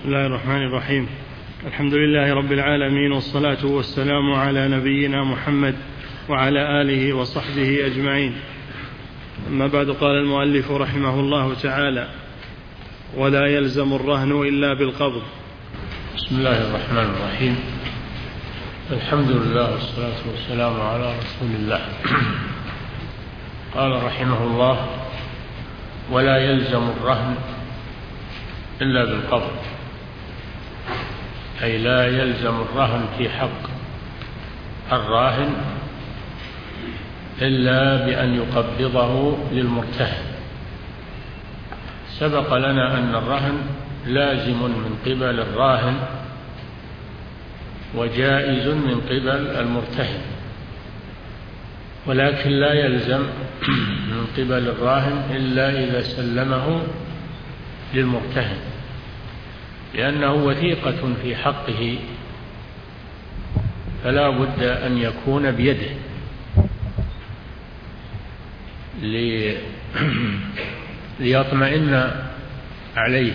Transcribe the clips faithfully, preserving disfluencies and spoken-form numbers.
بسم الله الرحمن الرحيم. الحمد لله رب العالمين، والصلاة والسلام على نبينا محمد وعلى آله وصحبه أجمعين. أما بعد، قال المؤلف رحمه الله تعالى: ولا يلزم الرهن إلا بالقبض. بسم الله الرحمن الرحيم. الحمد لله والصلاة والسلام على رسول الله. قال رحمه الله: ولا يلزم الرهن إلا بالقبض، أي لا يلزم الرهن في حق الراهن إلا بأن يقبضه للمرتهن. سبق لنا أن الرهن لازم من قبل الراهن وجائز من قبل المرتهن، ولكن لا يلزم من قبل الراهن إلا إذا سلمه للمرتهن، لأنه وثيقة في حقه، فلا بد أن يكون بيده ليطمئن عليه.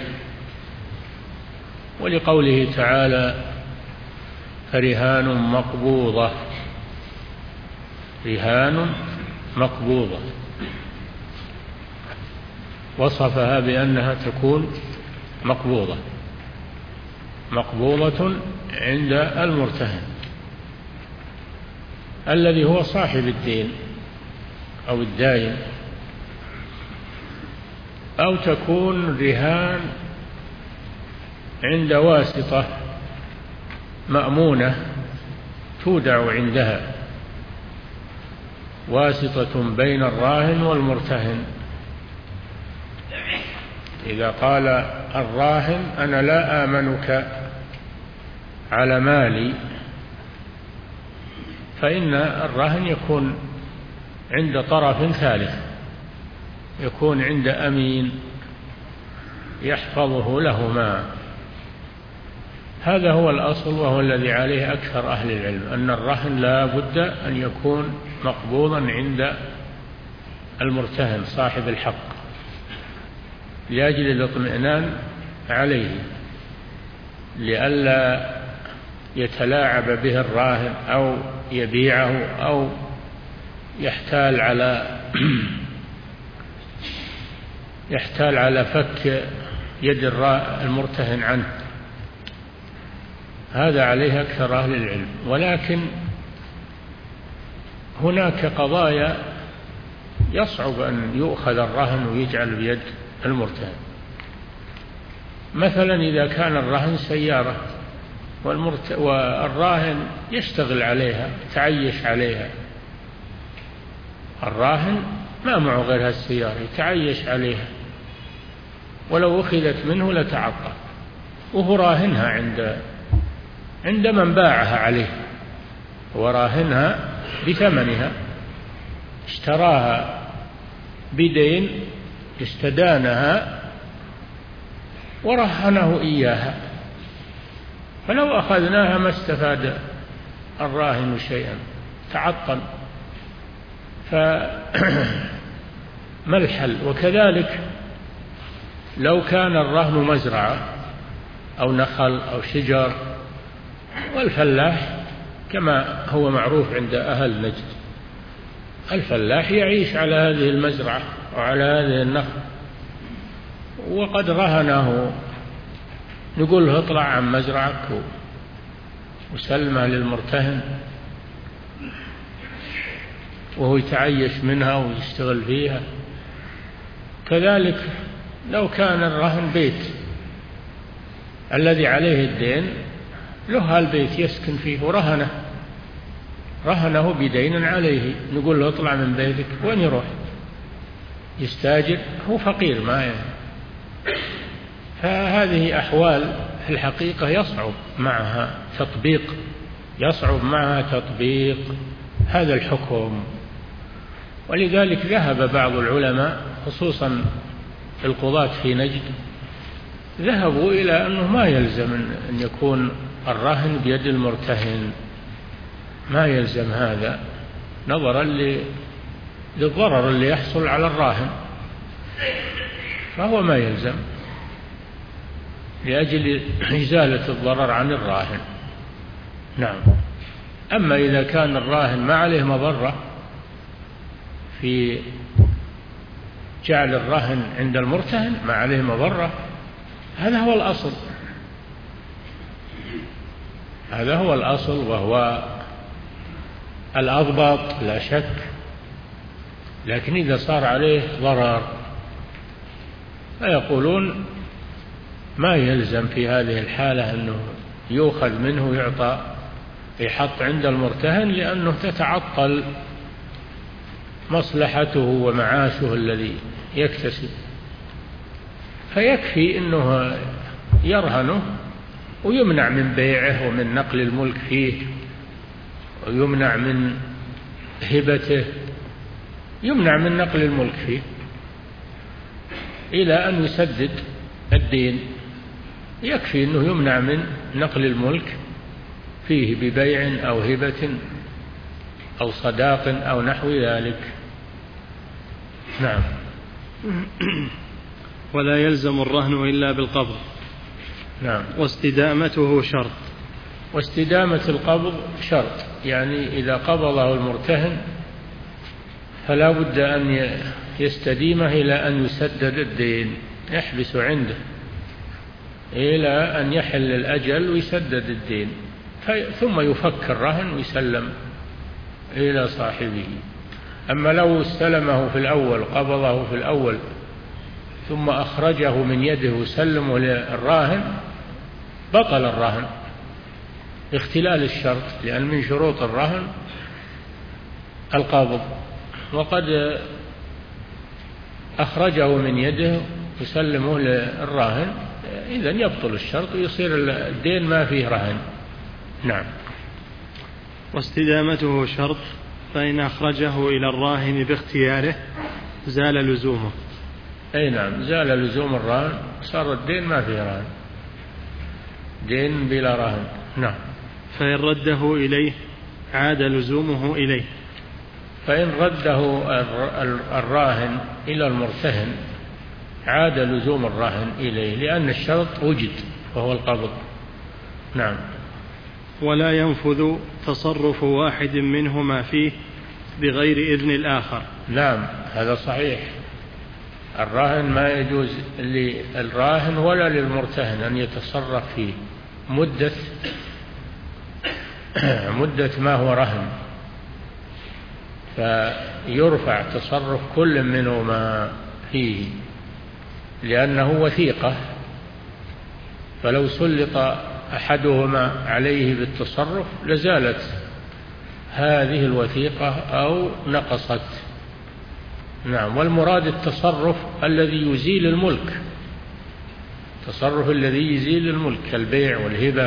ولقوله تعالى: فرهان مقبوضة، رهان مقبوضة، وصفها بأنها تكون مقبوضة مقبوضة عند المرتهن الذي هو صاحب الدين أو الداين، أو تكون رهان عند واسطة مأمونة تودع عندها، واسطة بين الراهن والمرتهن. إذا قال الراهن: أنا لا آمنك على مالي، فإن الراهن يكون عند طرف ثالث، يكون عند أمين يحفظه لهما. هذا هو الأصل، وهو الذي عليه أكثر أهل العلم، أن الرهن لا بد أن يكون مقبوضا عند المرتهن صاحب الحق، لأجل الاطمئنان عليه، لئلا يتلاعب به الراهن أو يبيعه أو يحتال على يحتال على فك يد المرتهن عنه. هذا عليه أكثر أهل العلم. ولكن هناك قضايا يصعب أن يؤخذ الرهن ويجعل بيد المرتهن. مثلا إذا كان الرهن سيارة والراهن يشتغل عليها، يتعيش عليها، الراهن ما معه غير هالسيارة يتعيش عليها، ولو أخذت منه لتعطل، وهو راهنها عند عند من باعها عليه، وراهنها بثمنها، اشتراها بدين، استدانها ورهنه إياها، فلو أخذناها ما استفاد الراهن شيئا، تعطل. فما الحل؟ وكذلك لو كان الرهن مزرعة أو نخل أو شجر، والفلاح كما هو معروف عند أهل نجد، الفلاح يعيش على هذه المزرعة وعلى هذه النخل، وقد رهنه، نقول له اطلع عن مزرعك وسلمها للمرتهن، وهو يتعيش منها ويشتغل فيها. كذلك لو كان الرهن بيت، الذي عليه الدين له البيت يسكن فيه ورهنه رهنه بدين عليه، نقول له اطلع من بيتك، وين يروح؟ يستاجر، هو فقير ما يعني. فهذه أحوال في الحقيقة يصعب معها تطبيق يصعب معها تطبيق هذا الحكم. ولذلك ذهب بعض العلماء خصوصا القضاة في نجد، ذهبوا إلى أنه ما يلزم أن يكون الرهن بيد المرتهن، ما يلزم هذا، نظرا للضرر اللي يحصل على الراهن، فهو ما يلزم. لأجل إزالة الضرر عن الراهن. نعم. أما إذا كان الراهن ما عليه مضرة في جعل الرهن عند المرتهن، ما عليه مضرة، هذا هو الأصل، هذا هو الأصل وهو الأضبط لا شك. لكن إذا صار عليه ضرر فيقولون ما يلزم في هذه الحالة أنه يؤخذ منه ويعطى يحط عند المرتهن، لأنه تتعطل مصلحته ومعاشه الذي يكتسب، فيكفي أنه يرهنه ويمنع من بيعه ومن نقل الملك فيه، ويمنع من هبته، يمنع من نقل الملك فيه إلى أن يسدد الدين. يكفي أنه يمنع من نقل الملك فيه ببيع أو هبة أو صداق أو نحو ذلك. نعم. ولا يلزم الرهن إلا بالقبض. نعم. واستدامته شرط. واستدامة القبض شرط، يعني إذا قبضه المرتهن فلا بد أن يستديمه إلى أن يسدد الدين، يحبس عنده إلى أن يحل الأجل ويسدد الدين، ثم يفك الرهن ويسلم إلى صاحبه. أما لو استلمه في الأول، قبضه في الأول ثم أخرجه من يده وسلمه للراهن، بطل الرهن اختلال الشرط، لأن من شروط الرهن القبض، وقد أخرجه من يده وسلمه للراهن، إذن يبطل الشرط ويصير الدين ما فيه رهن. نعم. واستدامته شرط، فإن أخرجه إلى الراهن باختياره زال لزومه. أي نعم، زال لزوم الراهن، صار الدين ما فيه رهن، دين بلا رهن. نعم. فإن رده إليه عاد لزومه إليه. فإن رده الراهن إلى المرتهن عاد لزوم الراهن إليه، لأن الشرط وجد وهو القبض. نعم. ولا ينفذ تصرف واحد منهما فيه بغير إذن الآخر. نعم، هذا صحيح. الراهن ما يجوز للراهن ولا للمرتهن أن يتصرف فيه مدة مدة ما هو رهن، فيرفع تصرف كل منهما فيه لأنه وثيقة، فلو سلط أحدهما عليه بالتصرف لزالت هذه الوثيقة أو نقصت. نعم. والمراد التصرف الذي يزيل الملك، التصرف الذي يزيل الملك كالبيع والهبة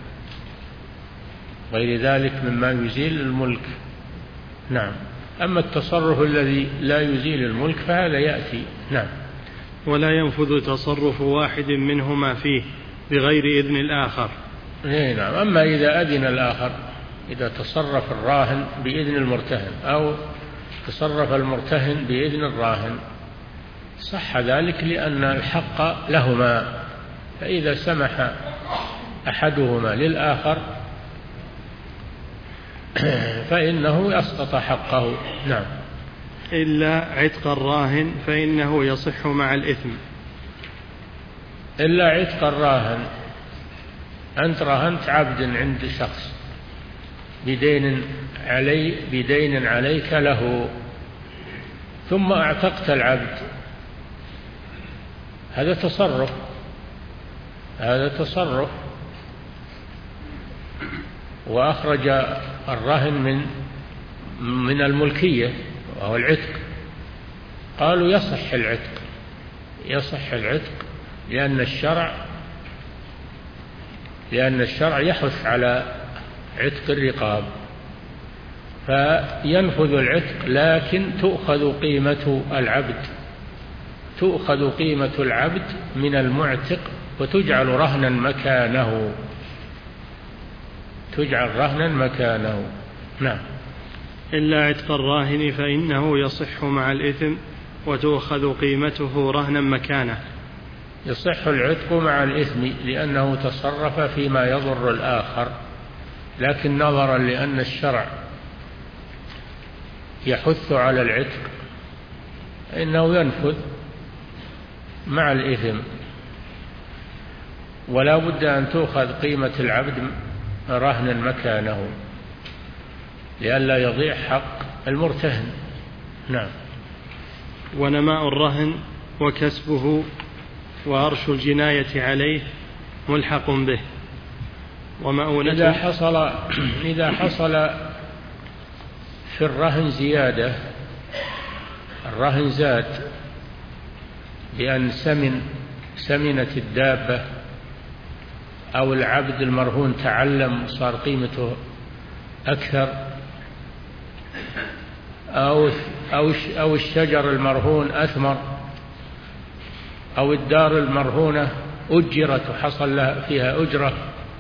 غير ذلك مما يزيل الملك. نعم. أما التصرف الذي لا يزيل الملك فهذا يأتي. نعم. ولا ينفذ تصرف واحد منهما فيه بغير إذن الآخر. إيه نعم. أما إذا أذن الآخر، إذا تصرف الراهن بإذن المرتهن أو تصرف المرتهن بإذن الراهن صح ذلك، لأن الحق لهما، فإذا سمح أحدهما للآخر فإنه أسقط حقه. نعم. إلا عتق الراهن فإنه يصح مع الإثم. إلا عتق الراهن، أنت راهنت عبد عند شخص بدين علي بدين عليك له، ثم اعتقت العبد، هذا تصرف، هذا تصرف وأخرج الرهن من من الملكية وهو العتق. قالوا يصح العتق، يصح العتق لأن الشرع لأن الشرع يحث على عتق الرقاب، فينفذ العتق، لكن تؤخذ قيمة العبد، تؤخذ قيمة العبد من المعتق وتجعل رهنا مكانه، تجعل رهنا مكانه. نعم. إلا عتق الراهن فإنه يصح مع الإثم وتؤخذ قيمته رهنا مكانه. يصح العتق مع الإثم لأنه تصرف فيما يضر الآخر، لكن نظرا لأن الشرع يحث على العتق إنه ينفذ مع الإثم، ولا بد أن تؤخذ قيمة العبد رهنا مكانه لئلا يضيع حق المرتهن. نعم. ونماء الرهن وكسبه وأرش الجناية عليه ملحق به. ومؤونته إذا حصل إذا حصل في الرهن زيادة، الرهن زاد بأن سمن سمنت الدابة أو العبد المرهون تعلم صار قيمته أكثر، أو أو الشجر المرهون أثمر، أو الدار المرهونة أجرت وحصل لها فيها أجرة،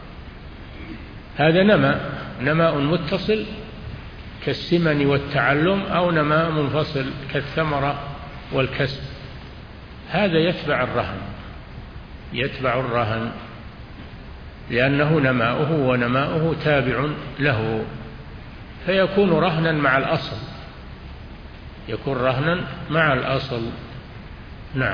هذا نماء نماء متصل كالسمن والتعلم، أو نماء منفصل كالثمرة والكسب، هذا يتبع الرهن يتبع الرهن لأنه نماؤه ونماؤه تابع له، فيكون رهنا مع الأصل يكون رهنا مع الأصل. نعم.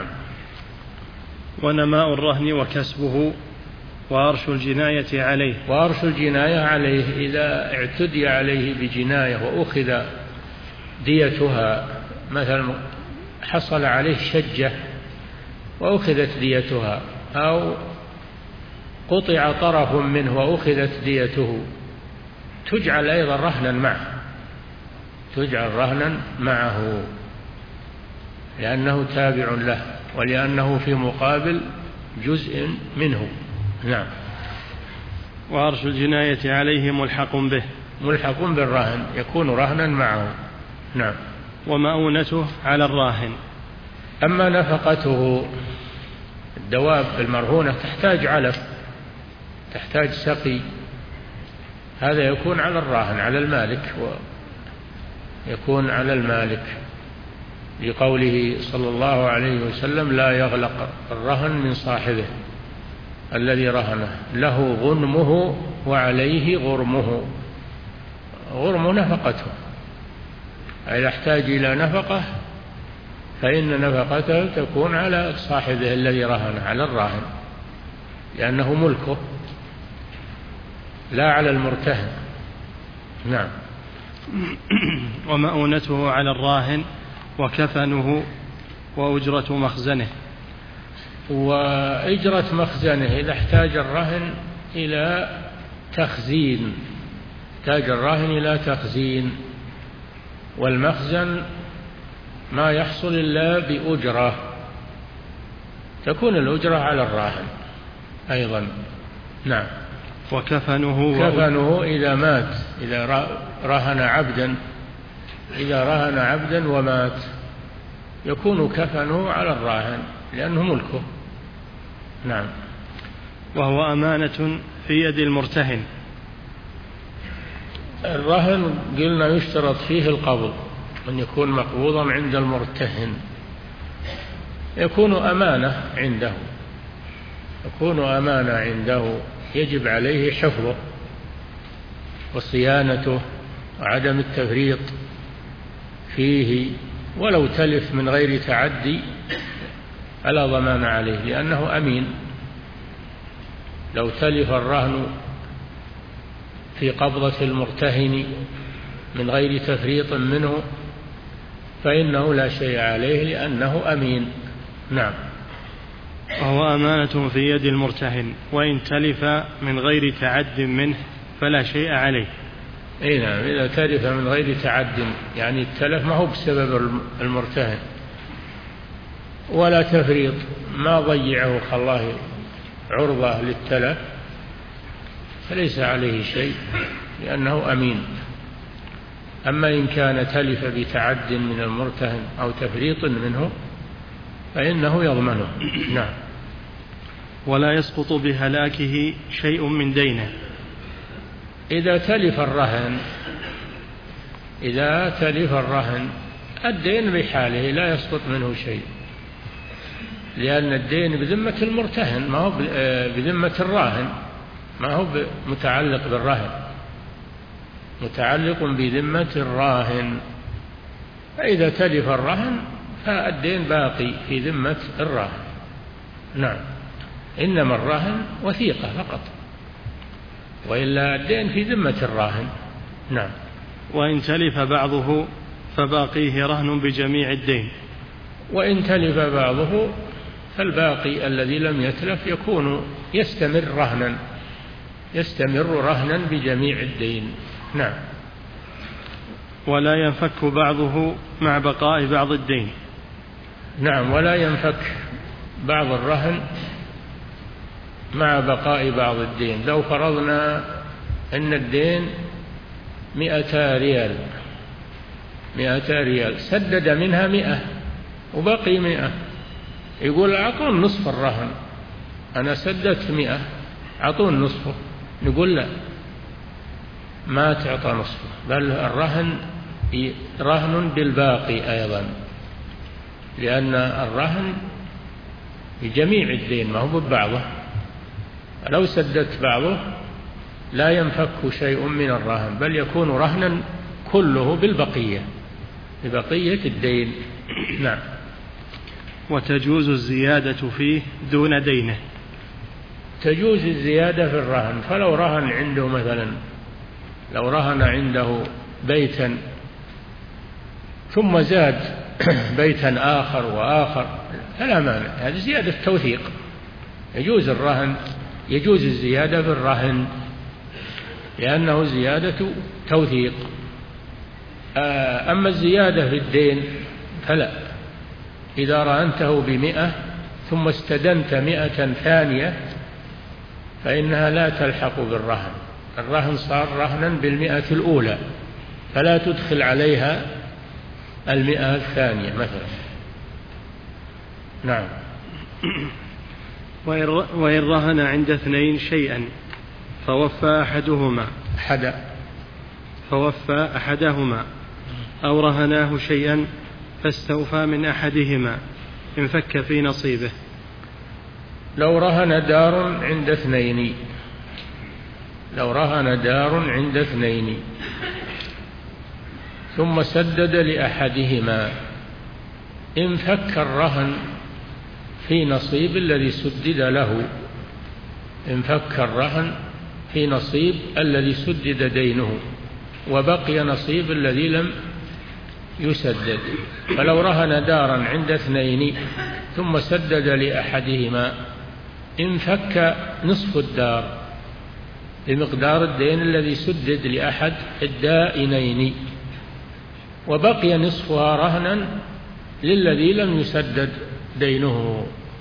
ونماء الرهن وكسبه وأرش الجناية عليه. وأرش الجناية عليه إذا اعتدي عليه بجناية وأخذ ديتها، مثلا حصل عليه شجة وأخذت ديتها، أو قطع طرف منه وأخذت ديته، تجعل أيضا رهنا معه تجعل رهنا معه لأنه تابع له ولأنه في مقابل جزء منه. نعم. وأرش الجناية عليه ملحق به ملحق بالرهن، يكون رهنا معه. نعم. ومؤونته على الراهن. أما نفقته، الدواب المرهونة تحتاج علف، تحتاج سقي، هذا يكون على الراهن على المالك، ويكون على المالك لقوله صلى الله عليه وسلم: لا يغلق الرهن من صاحبه الذي رهنه، له غنمه وعليه غرمه. غرم نفقته، إذا احتاج إلى نفقة فإن نفقته تكون على صاحبه الذي رهنه، على الراهن، لأنه ملكه لا على المرتهن. نعم. ومؤونته على الراهن وكفنه وأجرة مخزنه. وأجرة مخزنه إذا احتاج الرهن إلى تخزين، احتاج الراهن إلى تخزين، والمخزن ما يحصل إلا بأجرة، تكون الأجرة على الراهن أيضا. نعم. وكفنه كفنه إذا مات، إذا رهن عبدا إذا رهن عبدا ومات يكون كفنه على الراهن لأنه ملكه. نعم. وهو أمانة في يد المرتهن. الرهن قلنا يشترط فيه القبض، أن يكون مقبوضا عند المرتهن، يكون أمانة عنده يكون أمانة عنده يجب عليه حفظه وصيانته وعدم التفريط فيه، ولو تلف من غير تعدي فلا ضمان عليه لأنه أمين. لو تلف الرهن في قبضة المرتهن من غير تفريط منه فإنه لا شيء عليه لأنه أمين. نعم. وهو أمانة في يد المرتهن، وإن تلف من غير تعد منه فلا شيء عليه. أي نعم. إذا تلف من غير تعد، يعني التلف ما هو بسبب المرتهن ولا تفريط، ما ضيعه خلاه عرضة للتلف، فليس عليه شيء لأنه أمين. أما إن كان تلف بتعد من المرتهن أو تفريط منه فإنه يضمنه. نعم. ولا يسقط بهلاكه شيء من دينه. إذا تلف الرهن إذا تلف الرهن الدين بحاله لا يسقط منه شيء، لأن الدين بذمة المرتهن ما هو بذمة الراهن، ما هو متعلق بالرهن، متعلق بذمة الراهن. فإذا تلف الرهن فالدين باقي في ذمة الراهن. نعم، إنما الراهن وثيقة فقط، وإلا الدين في ذمة الراهن. نعم. وإن تلف بعضه فباقيه رهن بجميع الدين. وإن تلف بعضه فالباقي الذي لم يتلف يكون يستمر رهنا، يستمر رهنا بجميع الدين. نعم. ولا ينفك بعضه مع بقاء بعض الدين. نعم، ولا ينفك بعض الرهن مع بقاء بعض الدين. لو فرضنا أن الدين مئة ريال، مئة ريال سدد منها مئة وبقي مئة، يقول أعطون نصف الرهن، أنا سددت مئة أعطون نصفه. نقول لا، ما تعطى نصفه، بل الرهن رهن بالباقي أيضا، لأن الرهن بجميع الدين ما هو ببعضه. لو سددت بعضه لا ينفك شيء من الرهن، بل يكون رهنا كله بالبقية، ببقية الدين. نعم. وتجوز الزيادة فيه دون دينه. تجوز الزيادة في الرهن، فلو رهن عنده مثلا، لو رهن عنده بيتا ثم زاد بيتا آخر وآخر فلا مانع، هذه زيادة توثيق، يجوز الرهن، يجوز الزيادة في الرهن لأنه زيادة توثيق. أما الزيادة في الدين فلا، إذا رهنته بمئة ثم استدنت مئة ثانية فإنها لا تلحق بالرهن، الرهن صار رهنا بالمئة الأولى، فلا تدخل عليها المئة الثانية مثلا. نعم. وإن رهن عند اثنين شيئا فوفى أحدهما حدا فوفى أحدهما أو رهناه شيئا فاستوفى من أحدهما انفك في نصيبه. لو رهن دار عند اثنين، لو رهن دار عند اثنين ثم سدد لأحدهما انفك الرهن في نصيب الذي سدد له، انفك الرهن في نصيب الذي سدد دينه، وبقي نصيب الذي لم يسدد. فلو رهن دارا عند اثنين ثم سدد لأحدهما انفك نصف الدار بمقدار الدين الذي سدد لأحد الدائنين، وبقي نصفها رهنا للذي لم يسدد دينه،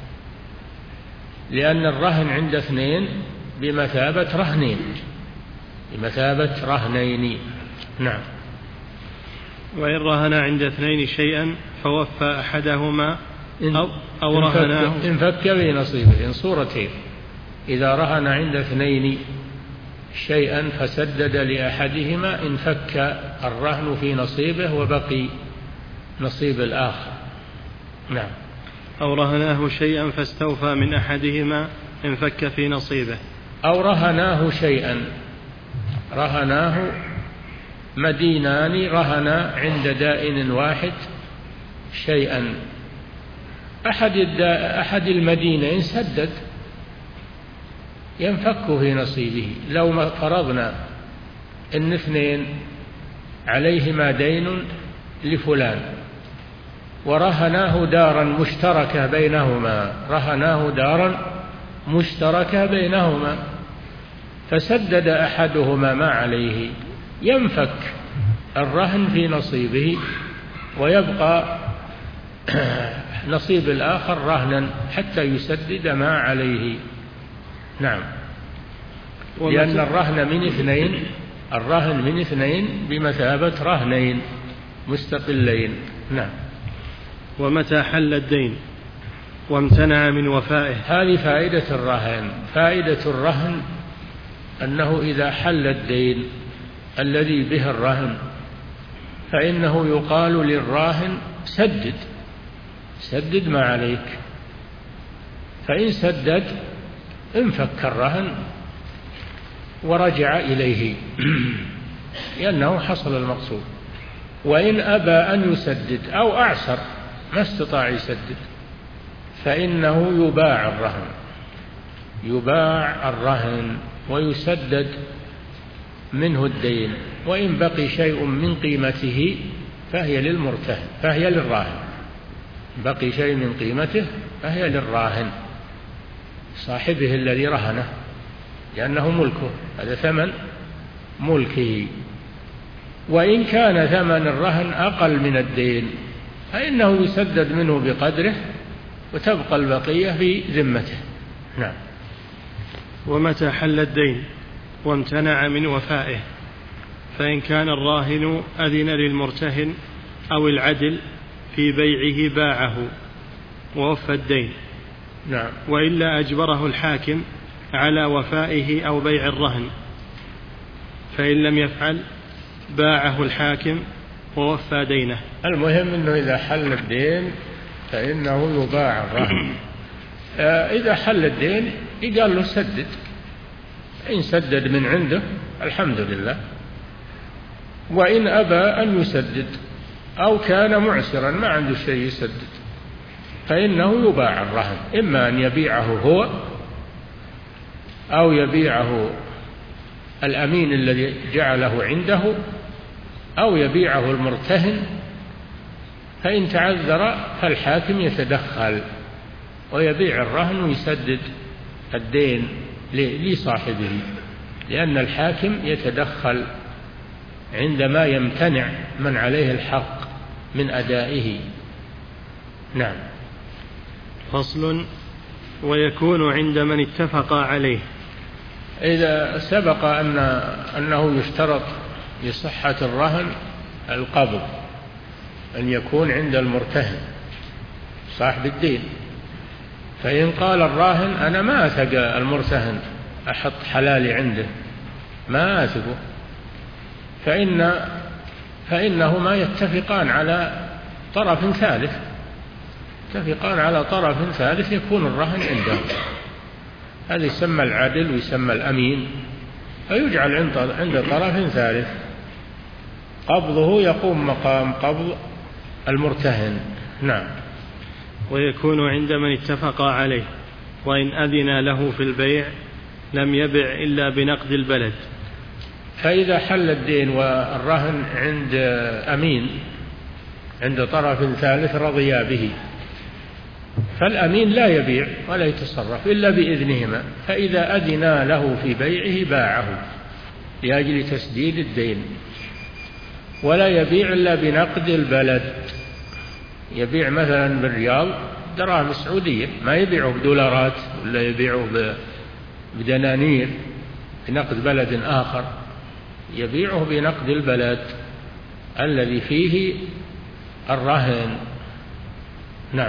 لأن الرهن عند اثنين بمثابة رهنين، بمثابة رهنين. نعم. وإن رهن عند اثنين شيئا فوفى أحدهما أو, أو رهناه انفك في نصيبه. إن صورتين، إذا رهن عند اثنين شيئا فسدد لأحدهما انفك الرهن في نصيبه وبقي نصيب الآخر. نعم. أو رهناه شيئا فاستوفى من أحدهما انفك في نصيبه. أو رهناه شيئا، رهناه مدينان، رهن عند دائن واحد شيئا، أحد, أحد المدينين سدد ينفك في نصيبه. لو ما فرضنا أن اثنين عليهما دين لفلان ورهناه دارا مشتركة بينهما، رهناه دارا مشتركة بينهما فسدد أحدهما ما عليه، ينفك الرهن في نصيبه ويبقى نصيب الآخر رهنا حتى يسدد ما عليه. نعم. لأن الرهن من اثنين، الرهن من اثنين بمثابة رهنين مستقلين. نعم. ومتى حل الدين وامتنع من وفائه. هذه فائدة الرهن. فائدة الرهن أنه إذا حل الدين الذي به الرهن فإنه يقال للراهن سدد، سدد ما عليك، فإن سدد انفك الرهن ورجع إليه لأنه حصل المقصود. وإن أبى أن يسدد أو أعسر ما استطاع يسدد فإنه يباع الرهن يباع الرهن ويسدد منه الدين، وإن بقي شيء من قيمته فهي للمرتهن فهي للراهن بقي شيء من قيمته فهي للراهن صاحبه الذي رهنه، لأنه ملكه، هذا ثمن ملكه. وإن كان ثمن الرهن أقل من الدين فإنه يسدد منه بقدره وتبقى البقية في ذمته. نعم. ومتى حل الدين وامتنع من وفائه، فإن كان الراهن أذن للمرتهن أو العدل في بيعه باعه ووفى الدين. نعم. وإلا أجبره الحاكم على وفائه أو بيع الرهن، فإن لم يفعل باعه الحاكم ووفى دينه. المهم أنه إذا حل الدين فإنه يباع الرهن. إذا حل الدين يقال له سدد، إن سدد من عنده الحمد لله، وإن أبى أن يسدد أو كان معسرا ما عنده شيء يسدد فإنه يباع الرهن، إما أن يبيعه هو أو يبيعه الأمين الذي جعله عنده أو يبيعه المرتهن، فإن تعذر فالحاكم يتدخل ويبيع الرهن ويسدد الدين لصاحبه، لأن الحاكم يتدخل عندما يمتنع من عليه الحق من أدائه. نعم. فصل. ويكون عند من اتفق عليه. إذا سبق أن أنه يشترط لصحة الرهن القبض أن يكون عند المرتهن صاحب الدين، فإن قال الراهن أنا ما أثق المرتهن أحط حلالي عنده ما أثقه، فإن فإنهما يتفقان على طرف ثالث يتفقان على طرف ثالث يكون الرهن عنده، هذا يسمى العدل ويسمى الأمين، فيجعل عند طرف ثالث قبضه يقوم مقام قبض المرتهن. نعم. ويكون عند من اتفق عليه، وإن أذن له في البيع لم يبع إلا بنقد البلد. فإذا حل الدين والرهن عند أمين عند طرف ثالث رضيا به، فالأمين لا يبيع ولا يتصرف إلا بإذنهما، فإذا أذنا له في بيعه باعه لأجل تسديد الدين، ولا يبيع إلا بنقد البلد، يبيع مثلا بالرياض دراهم سعودية، ما يبيعه بدولارات ولا يبيعه بدنانير بنقد بلد آخر، يبيعه بنقد البلد الذي فيه الرهن. نعم.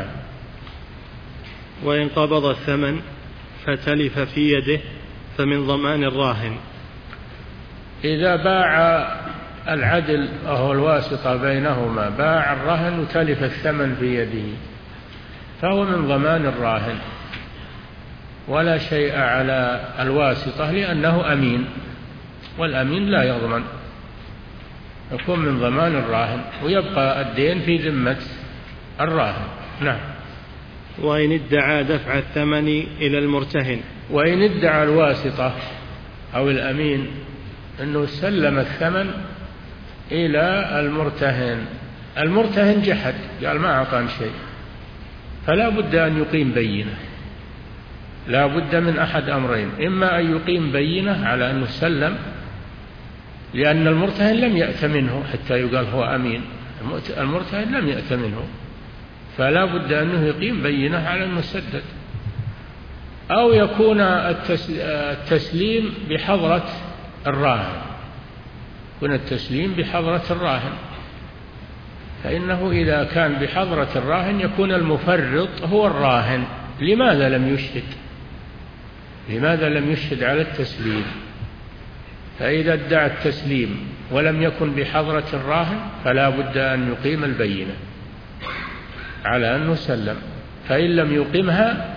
وإن قبض الثمن فتلف في يده فمن ضمان الراهن. إذا باع العدل وهو الواسطة بينهما باع الرهن وتلف الثمن في يده فهو من ضمان الراهن، ولا شيء على الواسطة لأنه أمين، والأمين لا يضمن، يكون من ضمان الراهن ويبقى الدين في ذمة الراهن. نعم. وإن ادعى دفع الثمن إلى المرتهن. وإن ادعى الواسطة أو الأمين أنه سلم الثمن إلى المرتهن، المرتهن جحد قال ما أعطاني شيء، فلا بد أن يقيم بينة، لا بد من أحد أمرين، إما أن يقيم بينة على أنه سلم لأن المرتهن لم يأت منه حتى يقال هو أمين، المرتهن لم يأت منه، فلا بد أنه يقيم بينة على أنه سدد، أو يكون التسليم بحضرة الراهن، يكون التسليم بحضرة الراهن، فإنه إذا كان بحضرة الراهن يكون المفرط هو الراهن. لماذا لم يشهد لماذا لم يشهد على التسليم؟ فإذا ادعى التسليم ولم يكن بحضرة الراهن فلا بد أن يقيم البينة على أنه سلم، فإن لم يقمها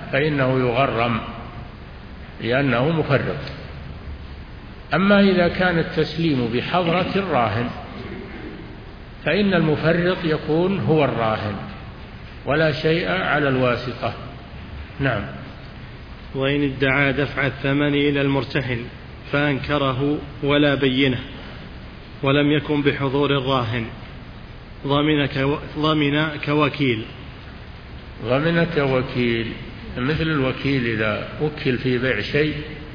فإنه يغرم لأنه مفرط. أما إذا كان التسليم بحضرة الراهن فإن المفرط يكون هو الراهن ولا شيء على الواسطة. نعم. وإن ادعى دفع الثمن إلى المرتهن فأنكره ولا بينه ولم يكن بحضور الراهن ضمن ضمن كوكيل. ضمن كوكيل مثل الوكيل إذا وكل في بيع شيء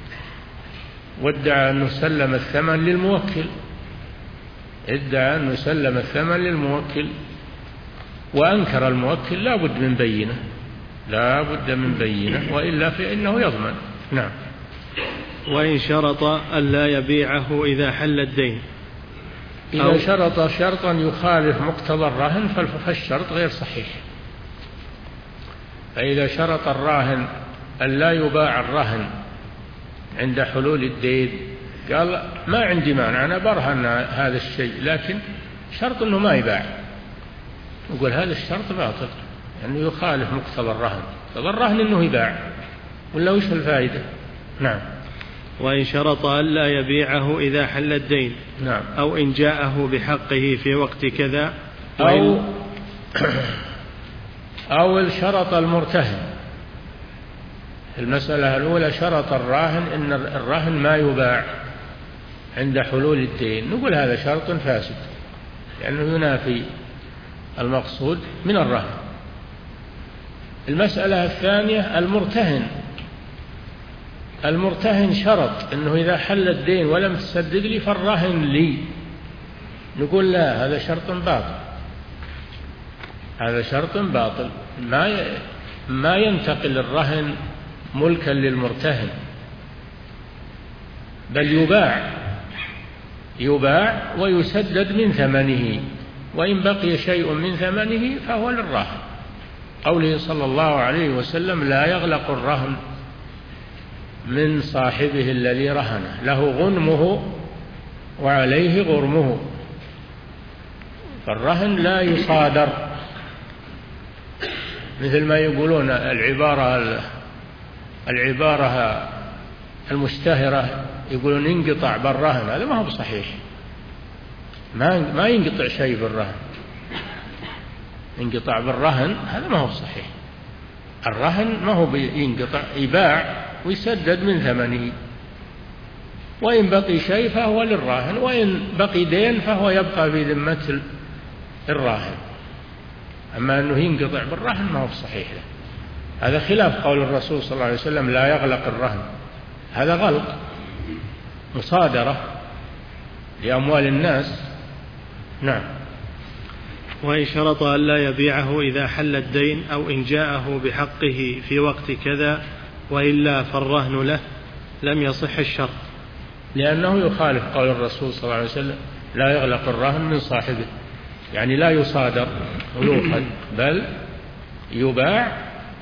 وادعى أنه سلم الثمن للموكل ادعى أنه سلم الثمن للموكل وأنكر الموكل لا بد من بينة لا بد من بينة وإلا فإنه يضمن. نعم. وإن شرط ألا يبيعه إذا حل الدين إذا شرط شرطا يخالف مقتضى الرهن فالشرط غير صحيح. فإذا شرط الراهن ألا يباع الرهن عند حلول الدين قال ما عندي مانع أنا برهن هذا الشيء لكن شرط أنه ما يباع، يقول هذا الشرط باطل لأنه يعني يخالف مقتضى الرهن. مقتضى الرهن أنه يباع ولا وش الفائدة؟ نعم. وإن شرط ألا يبيعه إذا حل الدين نعم. أو إن جاءه بحقه في وقت كذا أو أو شرط المرتهن. المسألة الأولى شرط الراهن أن الرهن ما يباع عند حلول الدين، نقول هذا شرط فاسد لأنه ينافي المقصود من الرهن. المسألة الثانية المرتهن المرتهن شرط أنه إذا حل الدين ولم تسدد لي فالرهن لي، نقول لا هذا شرط باطل هذا شرط باطل ما ما ينتقل الرهن ملكا للمرتهن بل يباع يباع ويسدد من ثمنه وإن بقي شيء من ثمنه فهو للراهن. قوله صلى الله عليه وسلم لا يغلق الرهن من صاحبه الذي رهنه له غنمه وعليه غرمه. فالرهن لا يصادر مثل ما يقولون العبارة العبارة المشتهرة يقولون ينقطع بالرهن، هذا ما هو بصحيح. ما ما ينقطع شيء بالرهن، ينقطع بالرهن هذا ما هو صحيح. الرهن ما هو ينقطع، يباع ويسدد من ثمنه وإن بقي شيء فهو للراهن وإن بقي دين فهو يبقى في ذمة الراهن. أما أنه ينقطع بالرهن ما هو صحيح له. هذا خلاف قول الرسول صلى الله عليه وسلم لا يغلق الرهن، هذا غلق مصادرة لأموال الناس. نعم. وإن شرط ألا يبيعه إذا حل الدين أو إن جاءه بحقه في وقت كذا وإلا فالرهن له لم يصح الشرط لأنه يخالف قول الرسول صلى الله عليه وسلم لا يغلق الرهن من صاحبه، يعني لا يصادر ويؤخذ بل يباع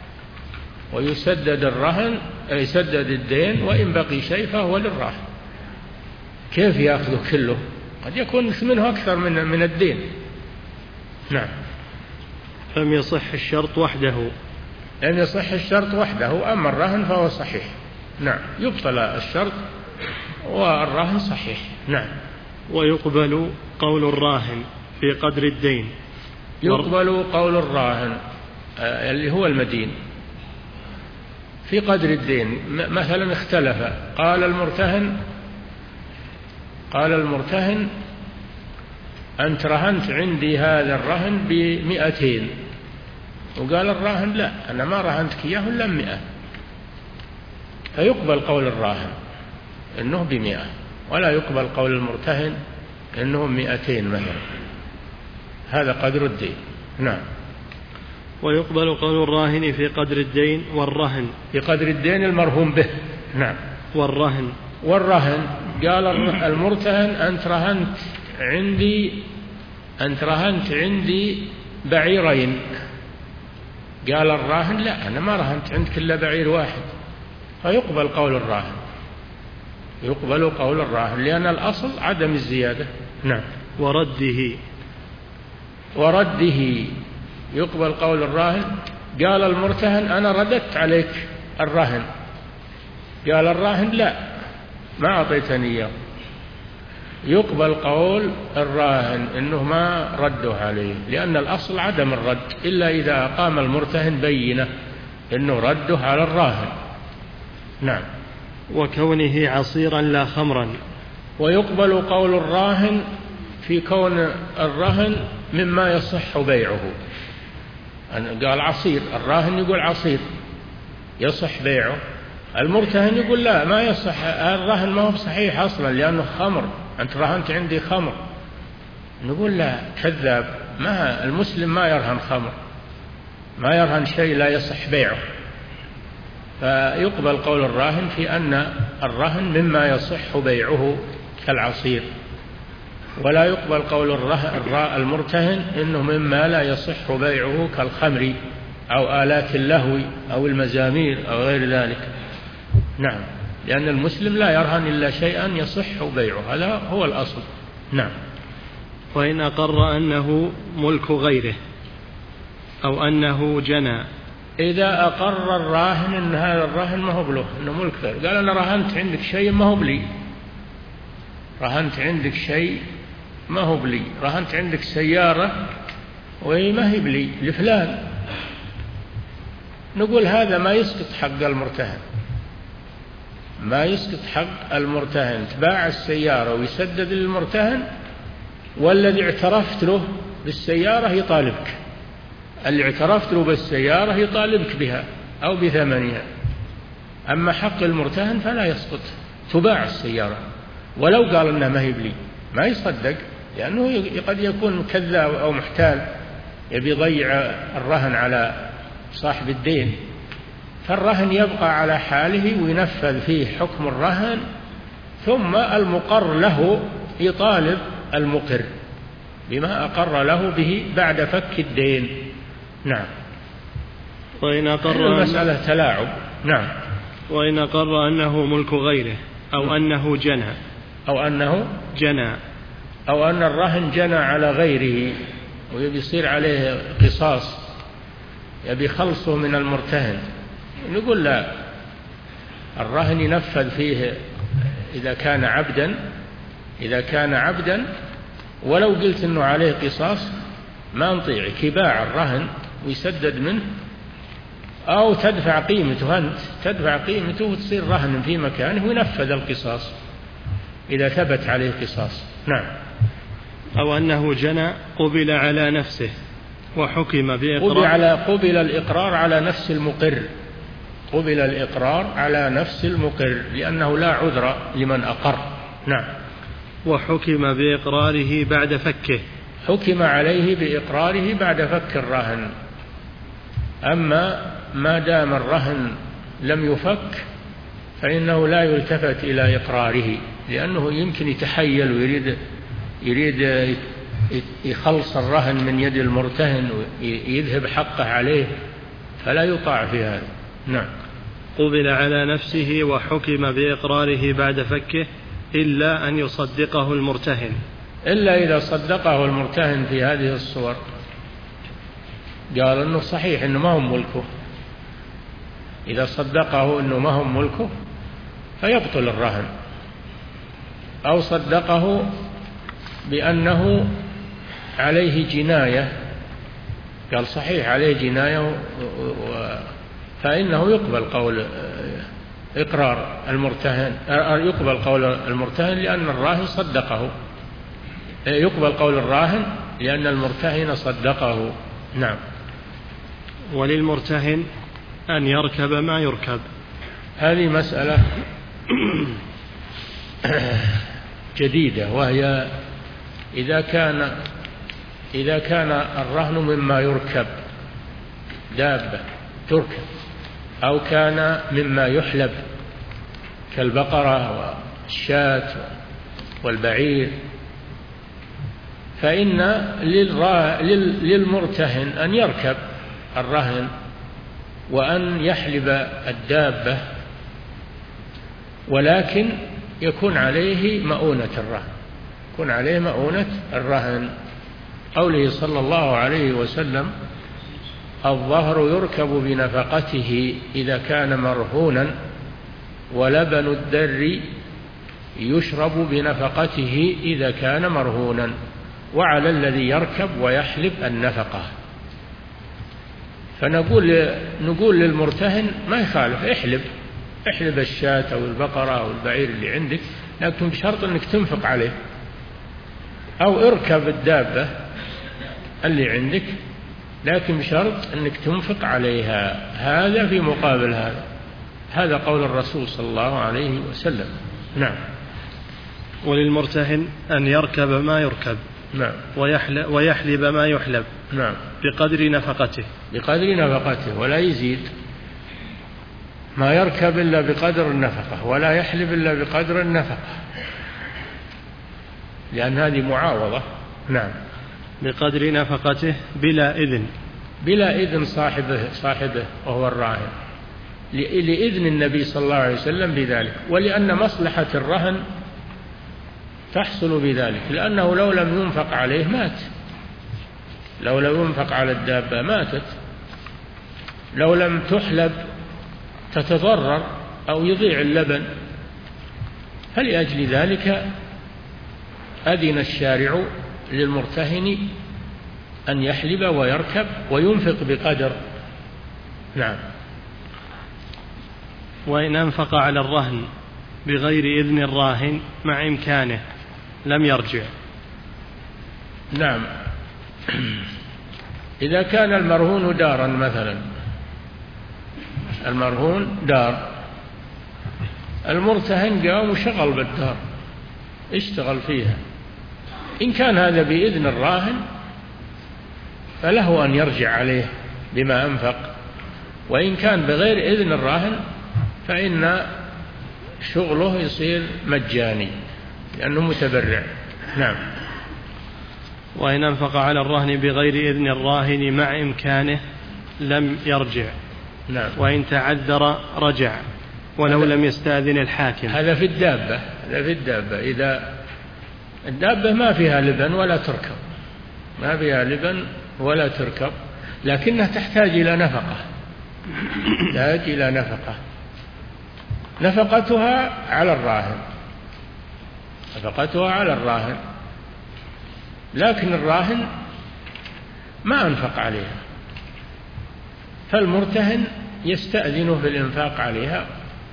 ويسدد الرهن يسدد الدين وإن بقي شيء فهو للراهن. كيف يأخذه كله؟ قد يكون منه أكثر من من الدين. نعم. لم يصح الشرط وحده لم يصح الشرط وحده، أما الرهن فهو صحيح. نعم. يبطل الشرط والرهن صحيح. نعم. ويقبل قول الراهن في قدر الدين. يقبل قول الراهن اللي هو المدين في قدر الدين. مثلا اختلف، قال المرتهن قال المرتهن أنت رهنت عندي هذا الرهن بمئتين، وقال الراهن لا أنا ما رهنتك إياه إلا مئة، فيقبل قول الراهن إنه بمئة ولا يقبل قول المرتهن إنه مئتين مثلا. هذا قدر الدين. نعم. ويقبل قول الراهن في قدر الدين والرهن في قدر الدين المرهون به. نعم. والرهن والرهن قال المرتهن أنت رهنت عندي أنت رهنت عندي بعيرين، قال الراهن لا أنا ما رهنت عندك إلا بعير واحد، فيقبل قول الراهن يقبل قول الراهن لأن الأصل عدم الزيادة. نعم. ورده ورده يقبل قول الراهن قال المرتهن أنا رددت عليك الرهن، قال الراهن لا ما أعطيتني إياه، يقبل قول الراهن إنه ما رده عليه، لأن الأصل عدم الرد إلا إذا أقام المرتهن بينة إنه رده على الراهن. نعم. وكونه عصيرا لا خمرا. ويقبل قول الراهن في كون الرهن مما يصح بيعه، قال عصير، الراهن يقول عصير يصح بيعه، المرتهن يقول لا ما يصح، الرهن ما هو صحيح أصلا لأنه خمر، أنت رهنت عندي خمر. نقول لا كذاب، ما المسلم ما يرهن خمر، ما يرهن شيء لا يصح بيعه. فيقبل قول الراهن في أن الرهن مما يصح بيعه كالعصير، ولا يقبل قول المرتهن إنه مما لا يصح بيعه كالخمر أو آلات اللهو أو المزامير أو غير ذلك. نعم، لأن المسلم لا يرهن إلا شيئا يصح بيعه، هذا هو الأصل. نعم. وإن أقر أنه ملك غيره أو أنه جنى. إذا أقر الراهن أن هذا الرهن ما هو له، أنه ملك غيره، قال أنا رهنت عندك شيء ما هو بلي، رهنت عندك شيء ما هو بلي، رهنت عندك سيارة وهي ما هي بلي لفلان، نقول هذا ما يسقط حق المرتهن، ما يسقط حق المرتهن، تباع السيارة ويسدد للمرتهن، والذي اعترفت له بالسيارة يطالبك، اللي اعترفت له بالسيارة يطالبك بها أو بثمنها. أما حق المرتهن فلا يسقط، تباع السيارة ولو قال إنها ما هي بلي، ما يصدق، لأنه قد يكون كذاب أو محتال يبي يضيع الرهن على صاحب الدين، فالرهن يبقى على حاله وينفذ فيه حكم الرهن، ثم المقر له يطالب المقر بما أقر له به بعد فك الدين. نعم. وإن أقر المسألة تلاعب. نعم. وإن أقر أنه ملك غيره أو أنه جنى أو أنه جنى أو أن الرهن جنى على غيره ويبي يصير عليه قصاص، يبي خلصه من المرتهن، نقول لا، الرهن ينفذ فيه إذا كان عبدا، إذا كان عبدا ولو قلت إنه عليه قصاص ما نطيعك، يباع الرهن ويسدد منه، أو تدفع قيمته، أنت تدفع قيمته وتصير رهن في مكانه وينفذ القصاص إذا ثبت عليه قصاص. نعم. أو أنه جنى قبل على نفسه وحكم بإقرار، قبل, على قبل الإقرار على نفس المقر، قبل الإقرار على نفس المقر، لأنه لا عذر لمن أقر. نعم. وحكم بإقراره بعد فكه، حكم عليه بإقراره بعد فك الرهن. أما ما دام الرهن لم يفك فإنه لا يلتفت إلى إقراره، لأنه يمكن يتحيل ويريد يريد يخلص الرهن من يد المرتهن ويذهب حقه عليه، فلا يطاع في هذا. نعم. قبل على نفسه وحكم بإقراره بعد فكه إلا أن يصدقه المرتهن، إلا إذا صدقه المرتهن في هذه الصور، قال أنه صحيح أنه ما هم ملكه، إذا صدقه أنه ما هم ملكه فيبطل الرهن، أو صدقه بأنه عليه جناية، قال صحيح عليه جناية، فإنه يقبل قول إقرار المرتهن، يقبل قول المرتهن لأن الراهن صدقه، يقبل قول الراهن لأن المرتهن صدقه. نعم. وللمرتهن أن يركب ما يركب. هذه مسألة جديدة، وهي إذا كان إذا كان الرهن مما يركب، دابة تركب، أو كان مما يحلب كالبقرة والشاة والبعير، فإن للمرتهن أن يركب الرهن وأن يحلب الدابة، ولكن يكون عليه مؤونة الرهن، يكون عليه مؤونة الرهن. قوله صلى الله عليه وسلم الظهر يركب بنفقته إذا كان مرهونا، ولبن الدر يشرب بنفقته إذا كان مرهونا، وعلى الذي يركب ويحلب النفقة. فنقول نقول للمرتهن ما يخالف، احلب احلب الشاة أو البقرة أو البعير اللي عندك، لكن بشرط أنك تنفق عليه، أو اركب الدابة اللي عندك لكن بشرط أنك تنفق عليها. هذا في مقابل هذا. هذا قول الرسول صلى الله عليه وسلم. نعم. وللمرتهن أن يركب ما يركب، نعم، ويحلب, ويحلب ما يحلب، نعم، بقدر نفقته بقدر نفقته، ولا يزيد، ما يركب إلا بقدر النفقة، ولا يحلب إلا بقدر النفقة، لأن هذه معاوضة. نعم. بقدر نفقته بلا إذن، بلا إذن صاحبه صاحبه وهو الراهن، لإذن النبي صلى الله عليه وسلم بذلك، ولأن مصلحة الرهن تحصل بذلك، لأنه لو لم ينفق عليه مات، لو لم ينفق على الدابة ماتت، لو لم تحلب تتضرر أو يضيع اللبن. فلأجل ذلك أذن الشارع للمرتهن أن يحلب ويركب وينفق بقدر. نعم. وإن أنفق على الرهن بغير إذن الراهن مع إمكانه لم يرجع. نعم. إذا كان المرهون دارا مثلا، المرهون دار، المرتهن قام وشغل بالدار، اشتغل فيها، إن كان هذا بإذن الراهن فله أن يرجع عليه بما أنفق، وإن كان بغير إذن الراهن فإن شغله يصير مجاني لأنه متبرع. نعم. وإن أنفق على الرهن بغير إذن الراهن مع إمكانه لم يرجع. نعم. وإن تعذر رجع ولو لم يستأذن الحاكم. هذا في الدابة، هذا في الدابة. إذا الدابة ما فيها لبن ولا تركب، ما فيها لبن ولا تركب، لكنها تحتاج إلى نفقة، تحتاج إلى نفقة، نفقتها على الراهن، نفقتها على الراهن، لكن الراهن ما أنفق عليها، فالمرتهن يستأذنه في الإنفاق عليها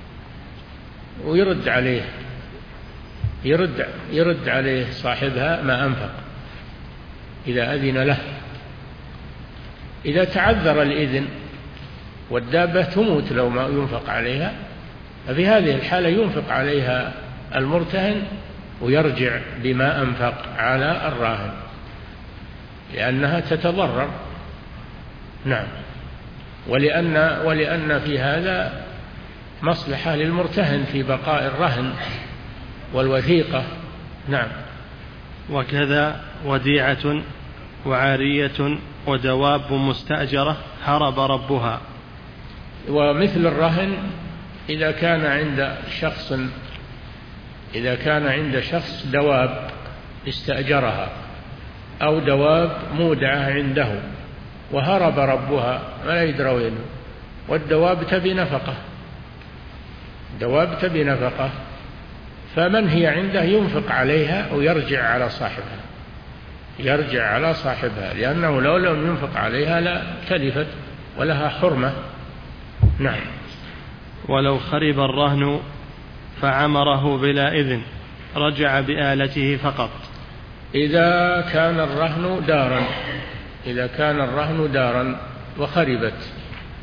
ويرد عليه، يرد يرد عليه صاحبها ما أنفق إذا أذن له. إذا تعذر الإذن والدابة تموت لو ما ينفق عليها، ففي هذه الحالة ينفق عليها المرتهن ويرجع بما أنفق على الراهن لأنها تتضرر. نعم. ولأن ولأن في هذا مصلحة للمرتهن في بقاء الرهن والوثيقة. نعم. وكذا وديعة وعارية ودواب مستأجرة هرب ربها. ومثل الرهن إذا كان عند شخص إذا كان عند شخص دواب استأجرها أو دواب مودعة عنده وهرب ربها ولا يدرى وينه، والدواب تبي نفقة، دواب تبي نفقة، فمن هي عنده ينفق عليها ويرجع على صاحبها، يرجع على صاحبها، لأنه لو لم ينفق عليها لا تلفت ولها حرمة. نعم. ولو خرب الرهن فعمره بلا إذن رجع بآلته فقط. إذا كان الرهن دارا إذا كان الرهن دارا وخربت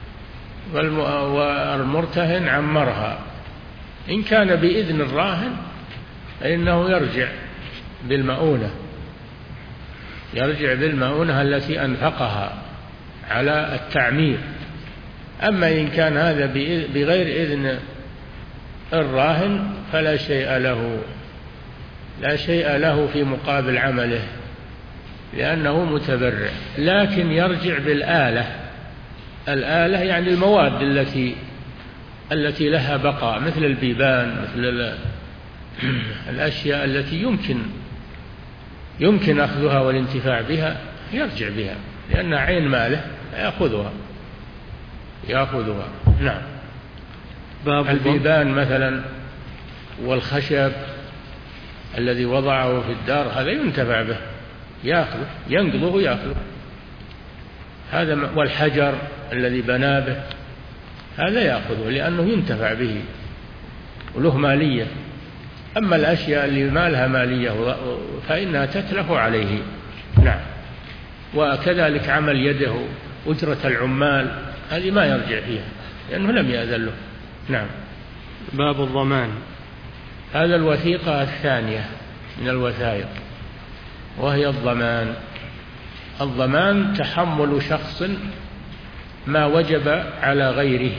والمرتهن عمرها، إن كان بإذن الراهن فإنه يرجع بالمؤونة، يرجع بالمؤونة التي أنفقها على التعمير. أما إن كان هذا بغير إذن الراهن فلا شيء له لا شيء له في مقابل عمله لأنه متبرع، لكن يرجع بالآلة. الآلة يعني المواد التي التي لها بقاء، مثل البيبان، مثل الأشياء التي يمكن يمكن أخذها والانتفاع بها، يرجع بها لأنها عين ماله، يأخذها يأخذها نعم. باب البيبان مثلا والخشب الذي وضعه في الدار هذا ينتفع به، يأخذه ينقضه ويأخذه هذا، والحجر الذي بنى به هذا يأخذه لأنه ينتفع به وله مالية. أما الأشياء اللي ما لها مالية فإنها تتلف عليه نعم. وكذلك عمل يده أجرة العمال هذه ما يرجع فيها لأنه لم يأذن له نعم. باب الضمان. هذا الوثيقة الثانية من الوثائق وهي الضمان. الضمان تحمل شخص ما وجب على غيره